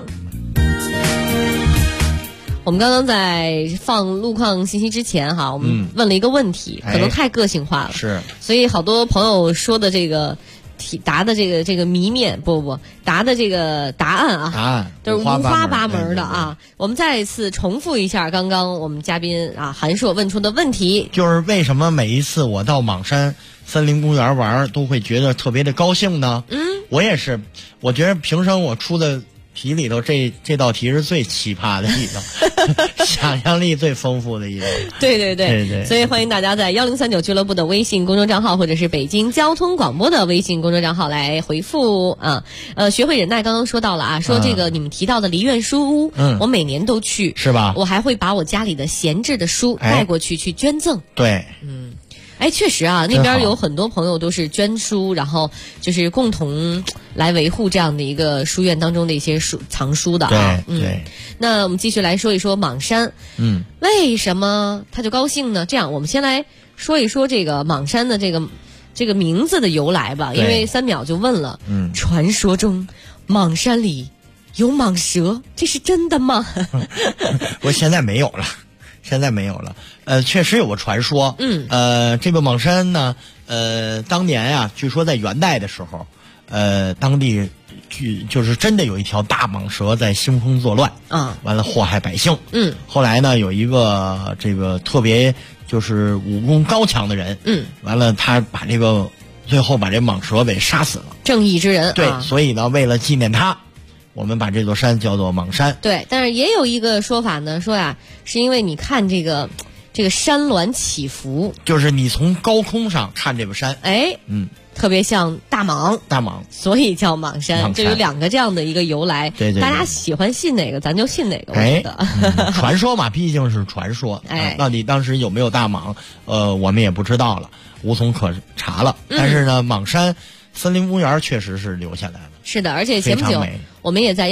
我们刚刚在放路况信息之前哈，我们问了一个问题，可能太个性化了， 是， 所以好多朋友说的这个答的这个谜面不答的这个答案啊，都是五花八门的啊。我们再一次重复一下刚刚我们嘉宾韩硕问出的问题， 就是为什么每一次我到莽山森林公园玩都会觉得特别的高兴呢？我也是，我觉得平生我出的题里头这道题是最奇葩的一道，想象力最丰富的一道。 对，所以欢迎大家在1039俱乐部的微信公众账号，或者是北京交通广播的微信公众账号来回复啊。学会忍耐刚刚说到了啊，说这个你们提到的梨园书屋，我每年都去， 是吧？ 我还会把我家里的闲置的书带过去去捐赠。 对， 确实啊，那边有很多朋友都是捐书，然后就是共同来维护这样的一个书院当中的一些藏书的啊。 对。 那我们继续来说一说莽山，为什么他就高兴呢？这样，我们先来说一说这个莽山的这个名字的由来吧。因为3秒就问了，传说中莽山里有蟒蛇，这是真的吗？ 我现在没有了。确实有个传说，这个莽山呢，当年呀，据说在元代的时候，当地就是真的有一条大蟒蛇在兴风作乱，完了祸害百姓，后来呢，有一个这个特别就是武功高强的人，完了他最后把这蟒蛇给杀死了， 正义之人， 对，所以呢，为了纪念他，我们把这座山叫做莽山。 对，但是也有一个说法呢，说呀，是因为你看这个山峦起伏， 就是你从高空上看这个山， 特别像大蟒，所以叫莽山，就有2个这样的一个由来。 对， 大家喜欢信哪个，咱就信哪个。我觉得， 传说嘛，毕竟是传说，到底当时有没有大蟒，我们也不知道了，无从可查了。但是呢，莽山森林公园确实是留下来了。 是的，而且前不久我们也在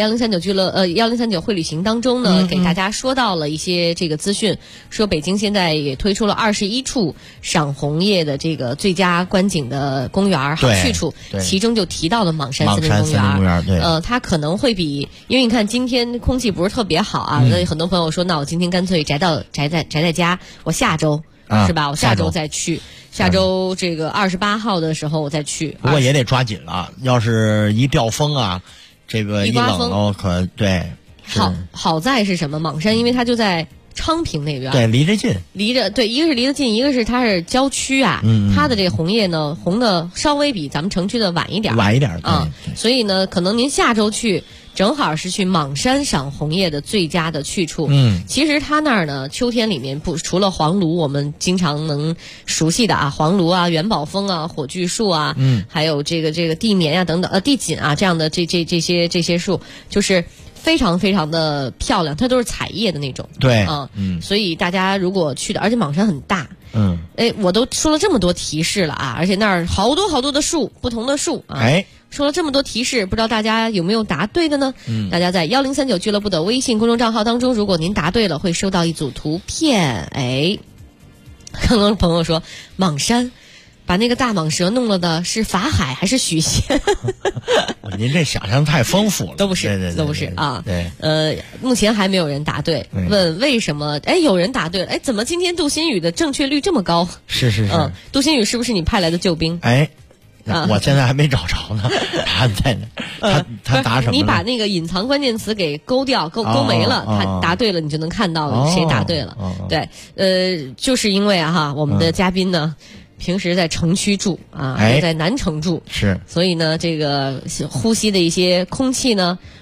1039会旅行当中呢，给大家说到了一些这个资讯，说北京现在也推出了21处赏红叶的这个最佳观景的公园好去处，其中就提到了莽山森林公园。 对， 它可能会比，因为你看今天空气不是特别好啊，所以很多朋友说，那我今天干脆宅在家，我下周是吧？我下周再去。下周这个28号的时候我再去， 不过也得抓紧了。要是一掉风啊，这个一冷了，可对。 好在是什么？莽山因为它就在昌平那边， 对，离着近， 对，一个是离得近，一个是它是郊区啊，它的这个红叶呢红的稍微比咱们城区的晚一点啊，所以呢，可能您下周去。正好是去莽山赏红叶的最佳的去处。其实它那儿呢，秋天里面除了黄芦，我们经常能熟悉的黄芦啊、元宝枫啊、火炬树啊，还有这个地棉啊等等，地锦啊这样的这些树，就是非常非常的漂亮，它都是彩叶的那种。 对， 所以大家如果去的，而且莽山很大。我都说了这么多提示了啊，而且那儿好多的树，不同的树啊。说了这么多提示，不知道大家有没有答对的呢？大家在1039俱乐部的微信公众账号当中，如果您答对了，会收到一组图片。刚刚朋友说莽山把那个大蟒蛇弄了的是法海还是许仙？ 您这想象太丰富了。 都不是，都不是啊。 对， 目前还没有人答对。问为什么？有人答对了。怎么今天杜新宇的正确率这么高？ 是。 杜新宇是不是你派来的救兵？ 我现在还没找着呢。他在那，他答什么？ 你把那个隐藏关键词给勾掉，勾没了，他答对了，你就能看到谁答对了。对，就是因为我们的嘉宾呢，平时在城区住在南城住， 是， 所以呢，这个呼吸的一些空气呢，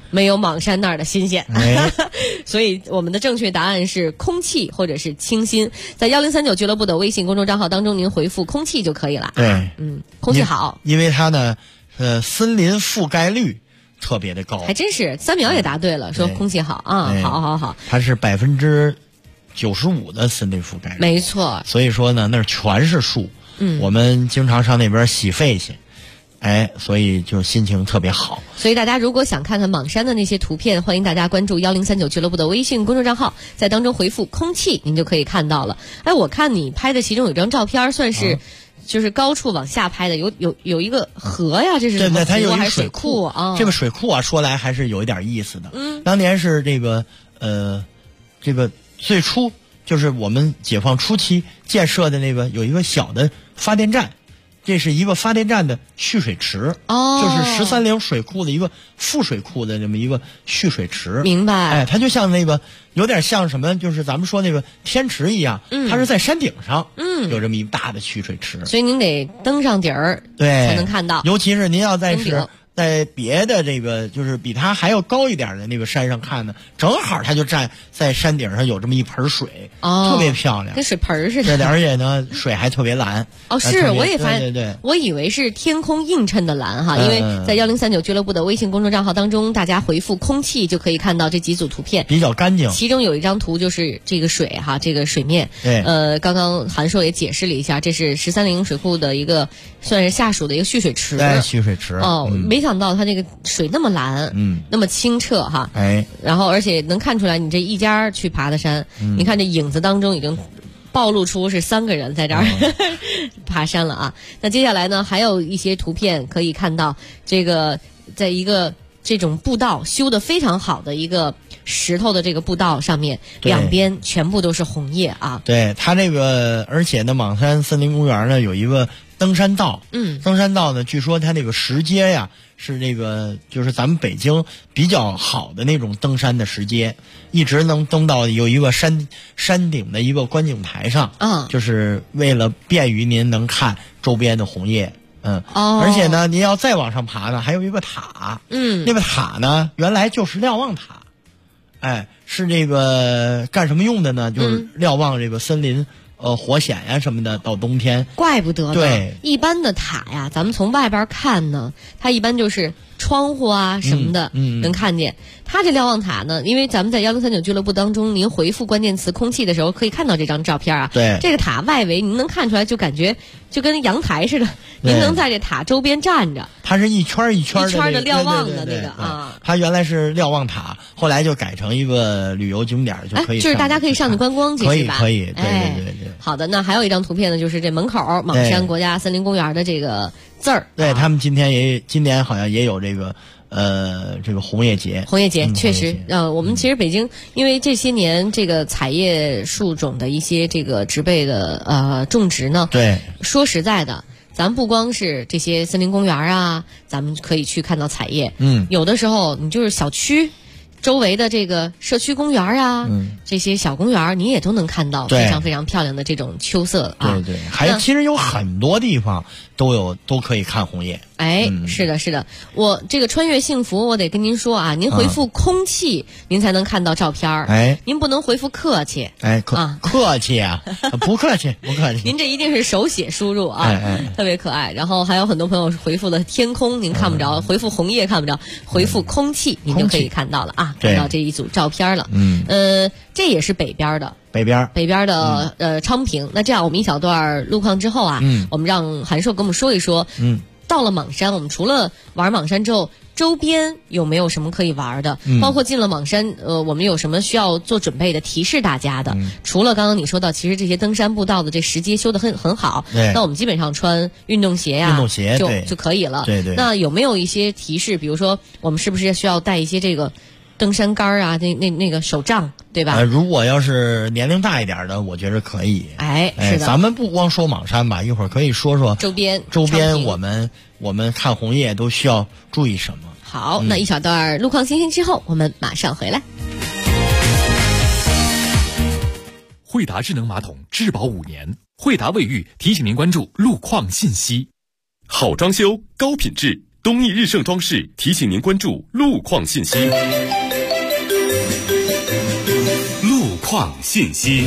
没有莽山那儿的新鲜。 哎、 所以我们的正确答案是空气或者是清新。在1039俱乐部的微信公众账号当中，您回复空气就可以了。 对， 空气好， 因为它呢，森林覆盖率特别的高。 还真是，3秒也答对了，说空气好啊，好。 它是95%的森林覆盖率， 没错。 所以说呢，那儿全是树。我们经常上那边洗肺去。所以就心情特别好。 所以大家如果想看看莽山的那些图片，欢迎大家关注1039俱乐部的微信公众账号，在当中回复空气，您就可以看到了。我看你拍的其中有张照片，算是就是高处往下拍的，有一个河呀，这是什么？ 对，它有一个水库啊。 这个水库啊，说来还是有一点意思的。当年是这个最初就是我们解放初期建设的那个有一个小的发电站。这是一个发电站的蓄水池，就是13陵水库的一个副水库的这么一个蓄水池。 明白。 它就像那个有点像什么，就是咱们说那个天池一样，它是在山顶上，有这么一大的蓄水池。 所以您得登上顶儿， 对， 才能看到。 尤其是您要在别的这个就是比它还要高一点的那个山上看呢，正好它就站在山顶上，有这么一盆水，特别漂亮， 跟水盆似的。 对，而且呢，水还特别蓝。 是，我也发现， 对， 我以为是天空映衬的蓝哈，因为在1039俱乐部的微信公众账号当中，大家回复空气就可以看到这几组图片， 比较干净。 其中有一张图就是这个水哈，这个水面。 对， 刚刚韩硕也解释了一下，这是13陵水库的一个算是下属的一个蓄水池。 对，蓄水池。 没想到它这个水那么蓝，那么清澈哈，然后而且能看出来你这一家去爬的山，你看这影子当中已经暴露出是3个人在这儿爬山了啊。那接下来呢，还有一些图片可以看到，这个在一个这种步道修得非常好的一个石头的这个步道上面，两边全部都是红叶啊。 对，它这个而且呢，莽山森林公园呢有一个登山道，登山道呢，据说它那个石阶呀是这个就是咱们北京比较好的那种登山的石阶，一直能登到有一个山顶的一个观景台上，就是为了便于您能看周边的红叶。而且呢，您要再往上爬呢，还有一个塔，那个塔呢原来就是瞭望塔，是这个干什么用的呢？就是瞭望这个森林。火险呀什么的，到冬天。 怪不得呢。 对， 一般的塔呀，咱们从外边看呢，它一般就是窗户啊什么的，能看见。它这瞭望塔呢，因为咱们在1039俱乐部当中，您回复关键词空气的时候，可以看到这张照片啊。 对， 这个塔外围您能看出来，就感觉就跟阳台似的，您能在这塔周边站着。 它是一圈一圈的瞭望的那个啊。 它原来是瞭望塔，后来就改成一个旅游景点，就可以。 就是大家可以上去观光去，是吧？ 可以，对。 好的，那还有一张图片呢，就是这门口莽山国家森林公园的这个字儿。 对，他们今年好像也有这个这个红叶节。 红叶节确实，我们其实北京因为这些年这个采叶树种的一些这个植被的种植呢， 对， 说实在的。咱不光是这些森林公园啊，咱们可以去看到采叶。有的时候你就是小区周围的这个社区公园啊，这些小公园你也都能看到非常非常漂亮的这种秋色啊。 对，其实有很多地方都可以看红叶。 是的，我这个穿越幸福，我得跟您说啊，您回复空气，您才能看到照片。您不能回复客气。 客气啊，不客气。 您这一定是手写输入啊，特别可爱。然后还有很多朋友回复了天空，您看不着；回复红叶看不着，回复空气，您就可以看到了啊，看到这一组照片了。这也是北边的。北边的昌平。那这样我们一小段路况之后啊，我们让韩硕跟我们说一说。到了莽山，我们除了玩莽山之后，周边有没有什么可以玩的？包括进了莽山，我们有什么需要做准备的？提示大家的。除了刚刚你说到，其实这些登山步道的这石阶修得很好，那我们基本上穿运动鞋呀，就可以了。 对。 那有没有一些提示？比如说，我们是不是需要带一些这个登山杆啊？那个手杖，对吧？ 如果要是年龄大一点的，我觉得可以。 是的。 咱们不光说莽山吧，一会儿可以说说周边我们看红叶都需要注意什么。 好，那一小段路况信息之后，我们马上回来。 惠达智能马桶质保5年，惠达卫浴提醒您关注路况信息。好装修，高品质， 东义日盛装饰提醒您关注路况信息。路况信息。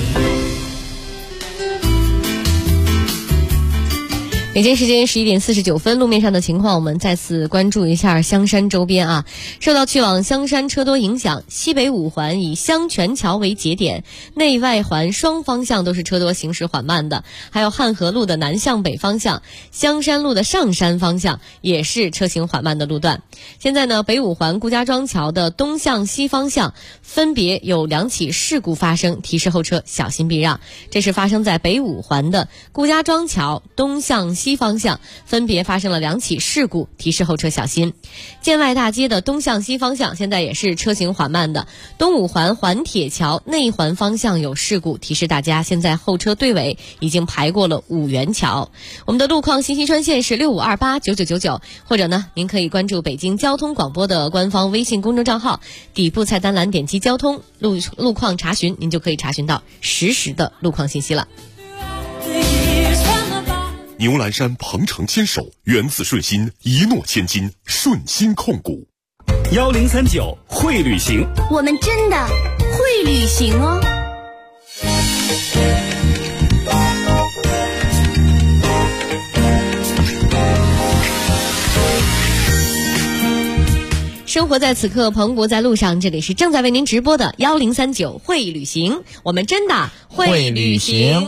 北京时间11点49分，路面上的情况我们再次关注一下香山周边啊。受到去往香山车多影响，西北五环以香泉桥为节点，内外环双方向都是车多，行驶缓慢的。还有汉河路的南向北方向，香山路的上山方向也是车行缓慢的路段。现在呢，北五环顾家庄桥的东向西方向分别有2起事故发生，提示后车小心避让。这是发生在北五环的顾家庄桥东向西方向分别发生了2起事故，提示后车小心。建外大街的东向西方向现在也是车行缓慢的，东五环环铁桥内环方向有事故，提示大家现在后车队尾已经排过了五元桥。我们的路况信息专线是65289999，或者呢您可以关注北京交通广播的官方微信公众账号，底部菜单栏点击交通路况查询，您就可以查询到实时的路况信息了。 牛栏山鹏程牵手，缘字顺心，一诺千金，顺心控股。 1039会旅行， 我们真的会旅行哦。 生活在此刻，蓬勃在路上。这里是正在为您直播的1039会旅行，我们真的会旅行。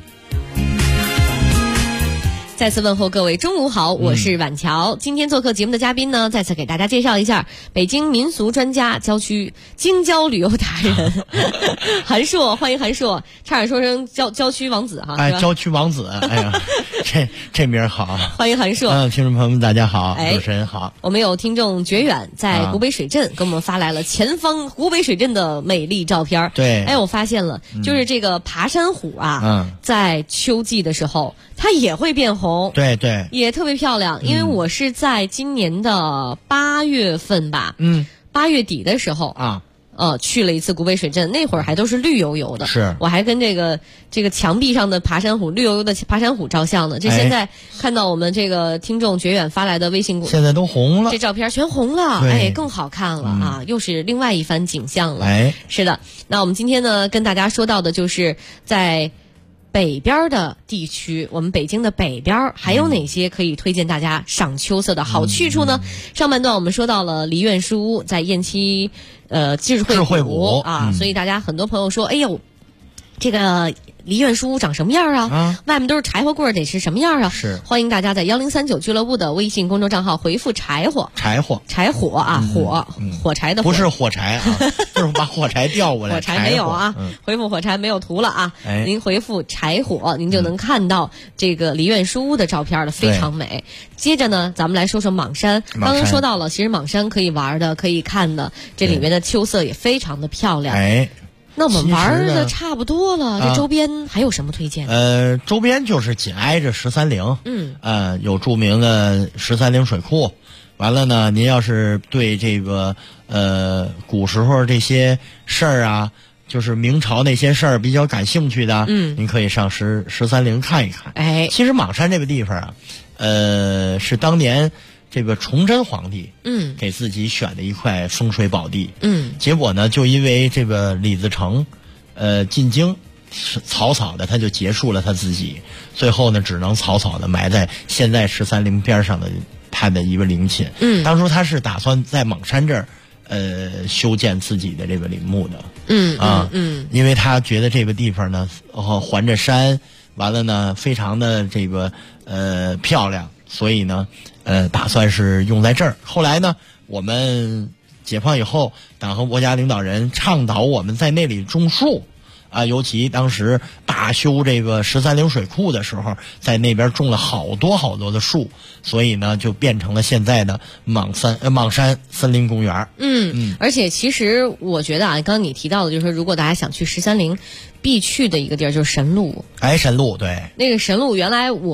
再次问候各位中午好，我是婉乔。今天做客节目的嘉宾呢，再次给大家介绍一下北京民俗专家、郊区京郊旅游达人韩硕，欢迎韩硕，差点说成郊区王子哈。 哎，郊区王子，哎呀，这名好。 欢迎韩硕。 听众朋友们大家好，主持人好。 我们有听众绝远在古北水镇给我们发来了前方古北水镇的美丽照片。 对， 哎，我发现了，就是这个爬山虎啊，在秋季的时候它也会变红。 对对， 也特别漂亮。因为我是在今年的8月份吧，8月底的时候啊，去了一次古北水镇，那会儿还都是绿油油的。 是， 我还跟这个墙壁上的爬山虎，绿油油的爬山虎照相呢。这现在看到我们这个听众绝远发来的微信， 现在都红了， 这照片全红了，哎，更好看了啊，又是另外一番景象了。 哎， 是的。那我们今天呢，跟大家说到的就是在北边的地区，我们北京的北边还有哪些可以推荐大家赏秋色的好去处呢？上半段我们说到了梨苑书屋在雁栖智慧谷啊，所以大家很多朋友说，哎呦，这个梨苑书屋长什么样啊？外面都是柴火棍，得是什么样啊？ 是， 欢迎大家在1039俱乐部的微信公众账号回复柴火啊，火柴的火， 不是火柴啊，就是把火柴调过来。 火柴没有啊，回复火柴没有图了啊，您回复柴火，您就能看到这个梨苑书屋的照片了，非常美。接着呢，咱们来说说莽山。刚刚说到了，其实莽山可以玩的，可以看的，这里面的秋色也非常的漂亮。 哎。 那我们玩的差不多了，这周边还有什么推荐？ 周边就是紧挨着13陵，有著名的13陵水库。完了呢，您要是对这个古时候这些事儿啊，就是明朝那些事儿比较感兴趣的，您可以上13陵看一看。 哎， 其实莽山这个地方啊，是当年这个崇祯皇帝给自己选的一块风水宝地，结果呢，就因为这个李自成进京草草的他就结束了他自己，最后呢只能草草的埋在现在13陵边上的他的一个陵寝。当初他是打算在莽山这儿修建自己的这个陵墓的。因为他觉得这个地方呢环着山，完了呢非常的这个漂亮，所以呢打算是用在这儿。后来呢，我们解放以后，党和国家领导人倡导我们在那里种树啊，尤其当时大修这个13陵水库的时候，在那边种了好多好多的树，所以呢就变成了现在的莽山森林公园。 而且其实我觉得啊，刚刚你提到的就是说，如果大家想去13陵必去的一个地儿就是神鹿。 哎，神鹿，对， 那个神鹿原来我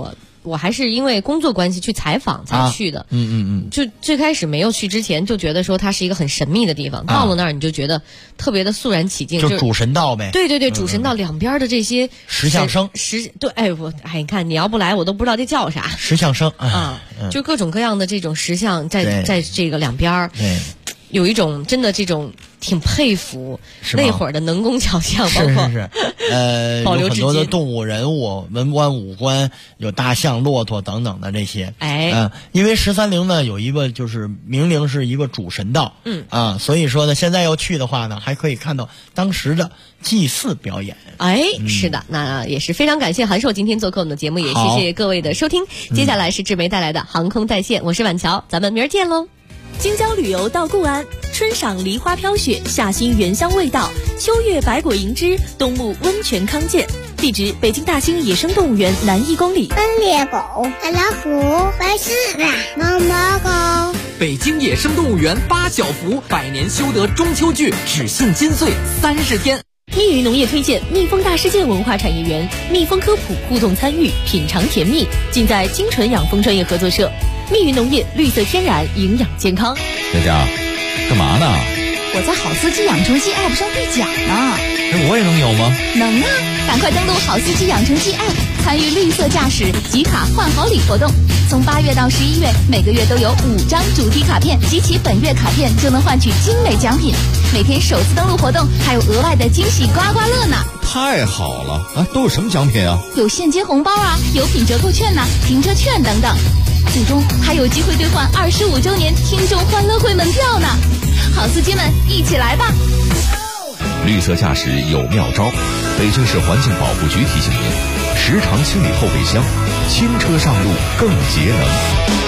我还是因为工作关系去采访才去的。就最开始没有去之前就觉得说它是一个很神秘的地方，到了那儿你就觉得特别的肃然起敬， 就主神道呗。 对对对，主神道两边的这些石像生， 对，你看你要不来我都不知道这叫啥石像生啊，就各种各样的这种石像在这个两边，有一种真的这种挺佩服那会儿的能工巧匠，包括保留有很多的动物人物、文官武官，有大象、骆驼等等的这些。因为13陵呢有一个就是明陵是一个主神道，所以说呢现在要去的话呢，还可以看到当时的祭祀表演。 是的，那也是非常感谢韩寿今天做客我们的节目，也谢谢各位的收听。接下来是志梅带来的航空在线，我是婉乔，咱们明儿见喽。 京郊旅游到固安，春赏梨花飘雪，夏欣原香味道，秋月百果盈枝，冬沐温泉康健。地址：北京大兴野生动物园南1公里。 斑鬣狗、大老虎、白狮子、毛毛狗。 北京野生动物园8小福，100年修得中秋剧，只信金穗30天。 密云农业推荐蜜蜂大世界文化产业园，蜜蜂科普互动参与，品尝甜蜜，尽在精纯养蜂专业合作社。密云农业，绿色天然，营养健康。 佳佳，干嘛呢？ 我在好司机养成记 App 上兑奖呢。 我也能有吗？ 能啊！赶快登录好司机养成记 App， 参与绿色驾驶集卡换好礼活动。从8月到11月，每个月都有5张主题卡片，集齐本月卡片就能换取精美奖品。每天首次登录活动还有额外的惊喜刮刮乐呢！ 太好了啊！都有什么奖品啊？ 有现金红包啊，有品折扣券呐，停车券等等。最终还有机会兑换25周年听众欢乐会门票呢！好司机们，一起来吧！ 绿色驾驶有妙招，北京市环境保护局提醒您：时常清理后备箱，轻车上路更节能。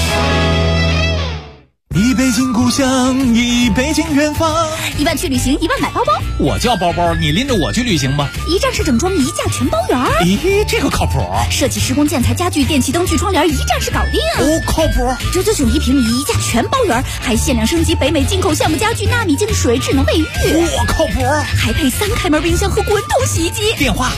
一北京故乡，一北京远方。 1万去旅行，1万买包包。 我叫包包，你拎着我去旅行吧。 一站式整装，一价全包圆。 咦，这个靠谱。 设计施工建材家具电器灯具窗帘，一站式搞定。 靠谱。 999一平米，一价全包圆，还限量升级北美进口橡木家具纳米净水智能卫浴。 靠谱。 还配3开门冰箱和滚筒洗衣机。 电话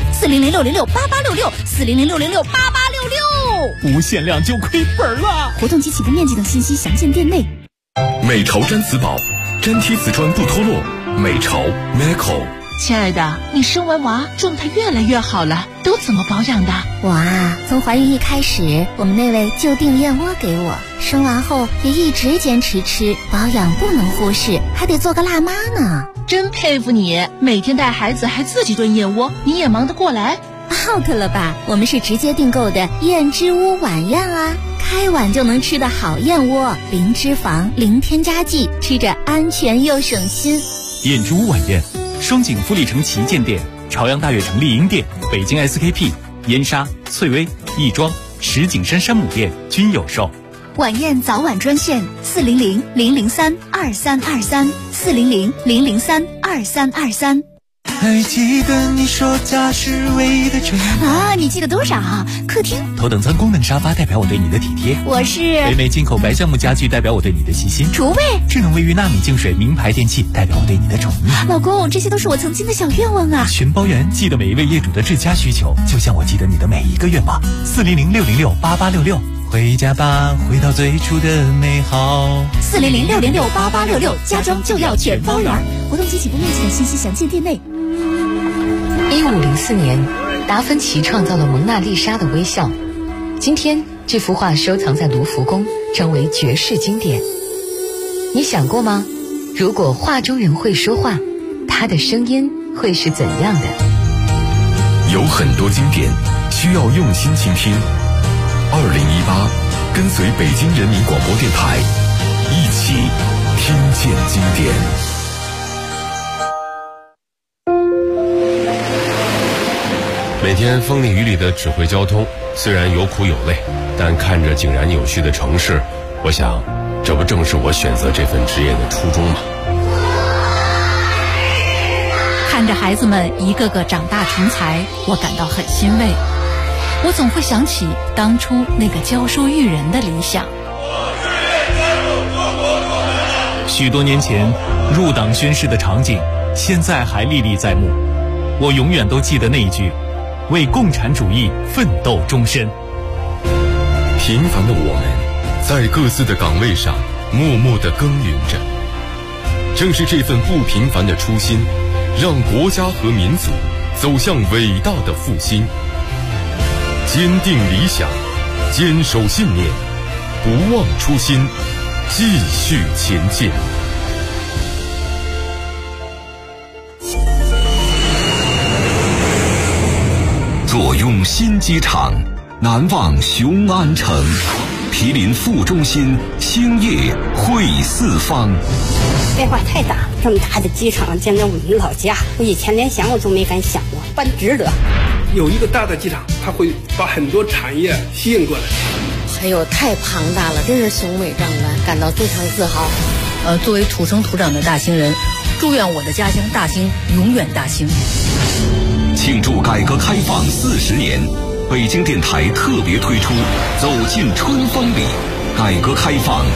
400-606-8866，400-606-8866。 无限量就亏本了。 活动及启动面积等信息详见店内。 美巢毡瓷宝，粘贴瓷砖不脱落。美巢 Meco。 亲爱的，你生完娃状态越来越好了，都怎么保养的？ 我啊，从怀孕一开始，我们那位就订燕窝给我，生完后也一直坚持吃，保养不能忽视，还得做个辣妈呢。 真佩服你，每天带孩子还自己炖燕窝，你也忙得过来 ？out 了吧，我们是直接订购的燕之屋晚宴啊，开碗就能吃的好燕窝，零脂肪，零添加剂，吃着安全又省心。 燕之屋晚宴，双井富力城旗舰店、朝阳大悦城丽婴店、北京 SKP、燕莎、翠微、亦庄、石景山山姆店均有售。 晚宴早晚专线400-003-2323，400-003-2323。 还记得你说家是唯一的纯啊？你记得多少？客厅头等舱功能沙发代表我对你的体贴， 我是北美进口白橡木家具代表我对你的细心， 厨卫智能卫浴纳米净水名牌电器代表我对你的宠溺。 老公，这些都是我曾经的小愿望啊！ 全包圆，记得每一位业主的至佳需求，就像我记得你的每一个愿望。400-606-8866， 回家吧，回到最初的美好。 400-606-8866，家装就要全包圆。活动及启动面积等信息详见店内。 1504年，达芬奇创造了蒙娜丽莎的微笑。今天，这幅画收藏在卢浮宫，成为绝世经典。你想过吗？如果画中人会说话，他的声音会是怎样的？ 有很多经典需要用心倾听。2018，跟随北京人民广播电台，一起听见经典。 每天风里雨里的指挥交通，虽然有苦有累，但看着井然有序的城市，我想，这不正是我选择这份职业的初衷吗？ 看着孩子们一个个长大成才，我感到很欣慰。我总会想起当初那个教书育人的理想。 许多年前入党宣誓的场景，现在还历历在目。我永远都记得那一句：为共产主义奋斗终身。 平凡的我们，在各自的岗位上默默地耕耘着。正是这份不平凡的初心，让国家和民族走向伟大的复兴。坚定理想，坚守信念，不忘初心，继续前进。 坐拥新机场，难忘雄安城。毗邻副中心，兴业汇四方。 变化太大，这么大的机场，简直我们老家，我以前连想我都没敢想过，办值得。 有一个大的机场，它会把很多产业吸引过来。 哎呦，太庞大了，真是雄伟壮观，感到非常自豪。 作为土生土长的大兴人，祝愿我的家乡大兴永远大兴。 庆祝改革开放40年，北京电台特别推出《走进春风里》改革开放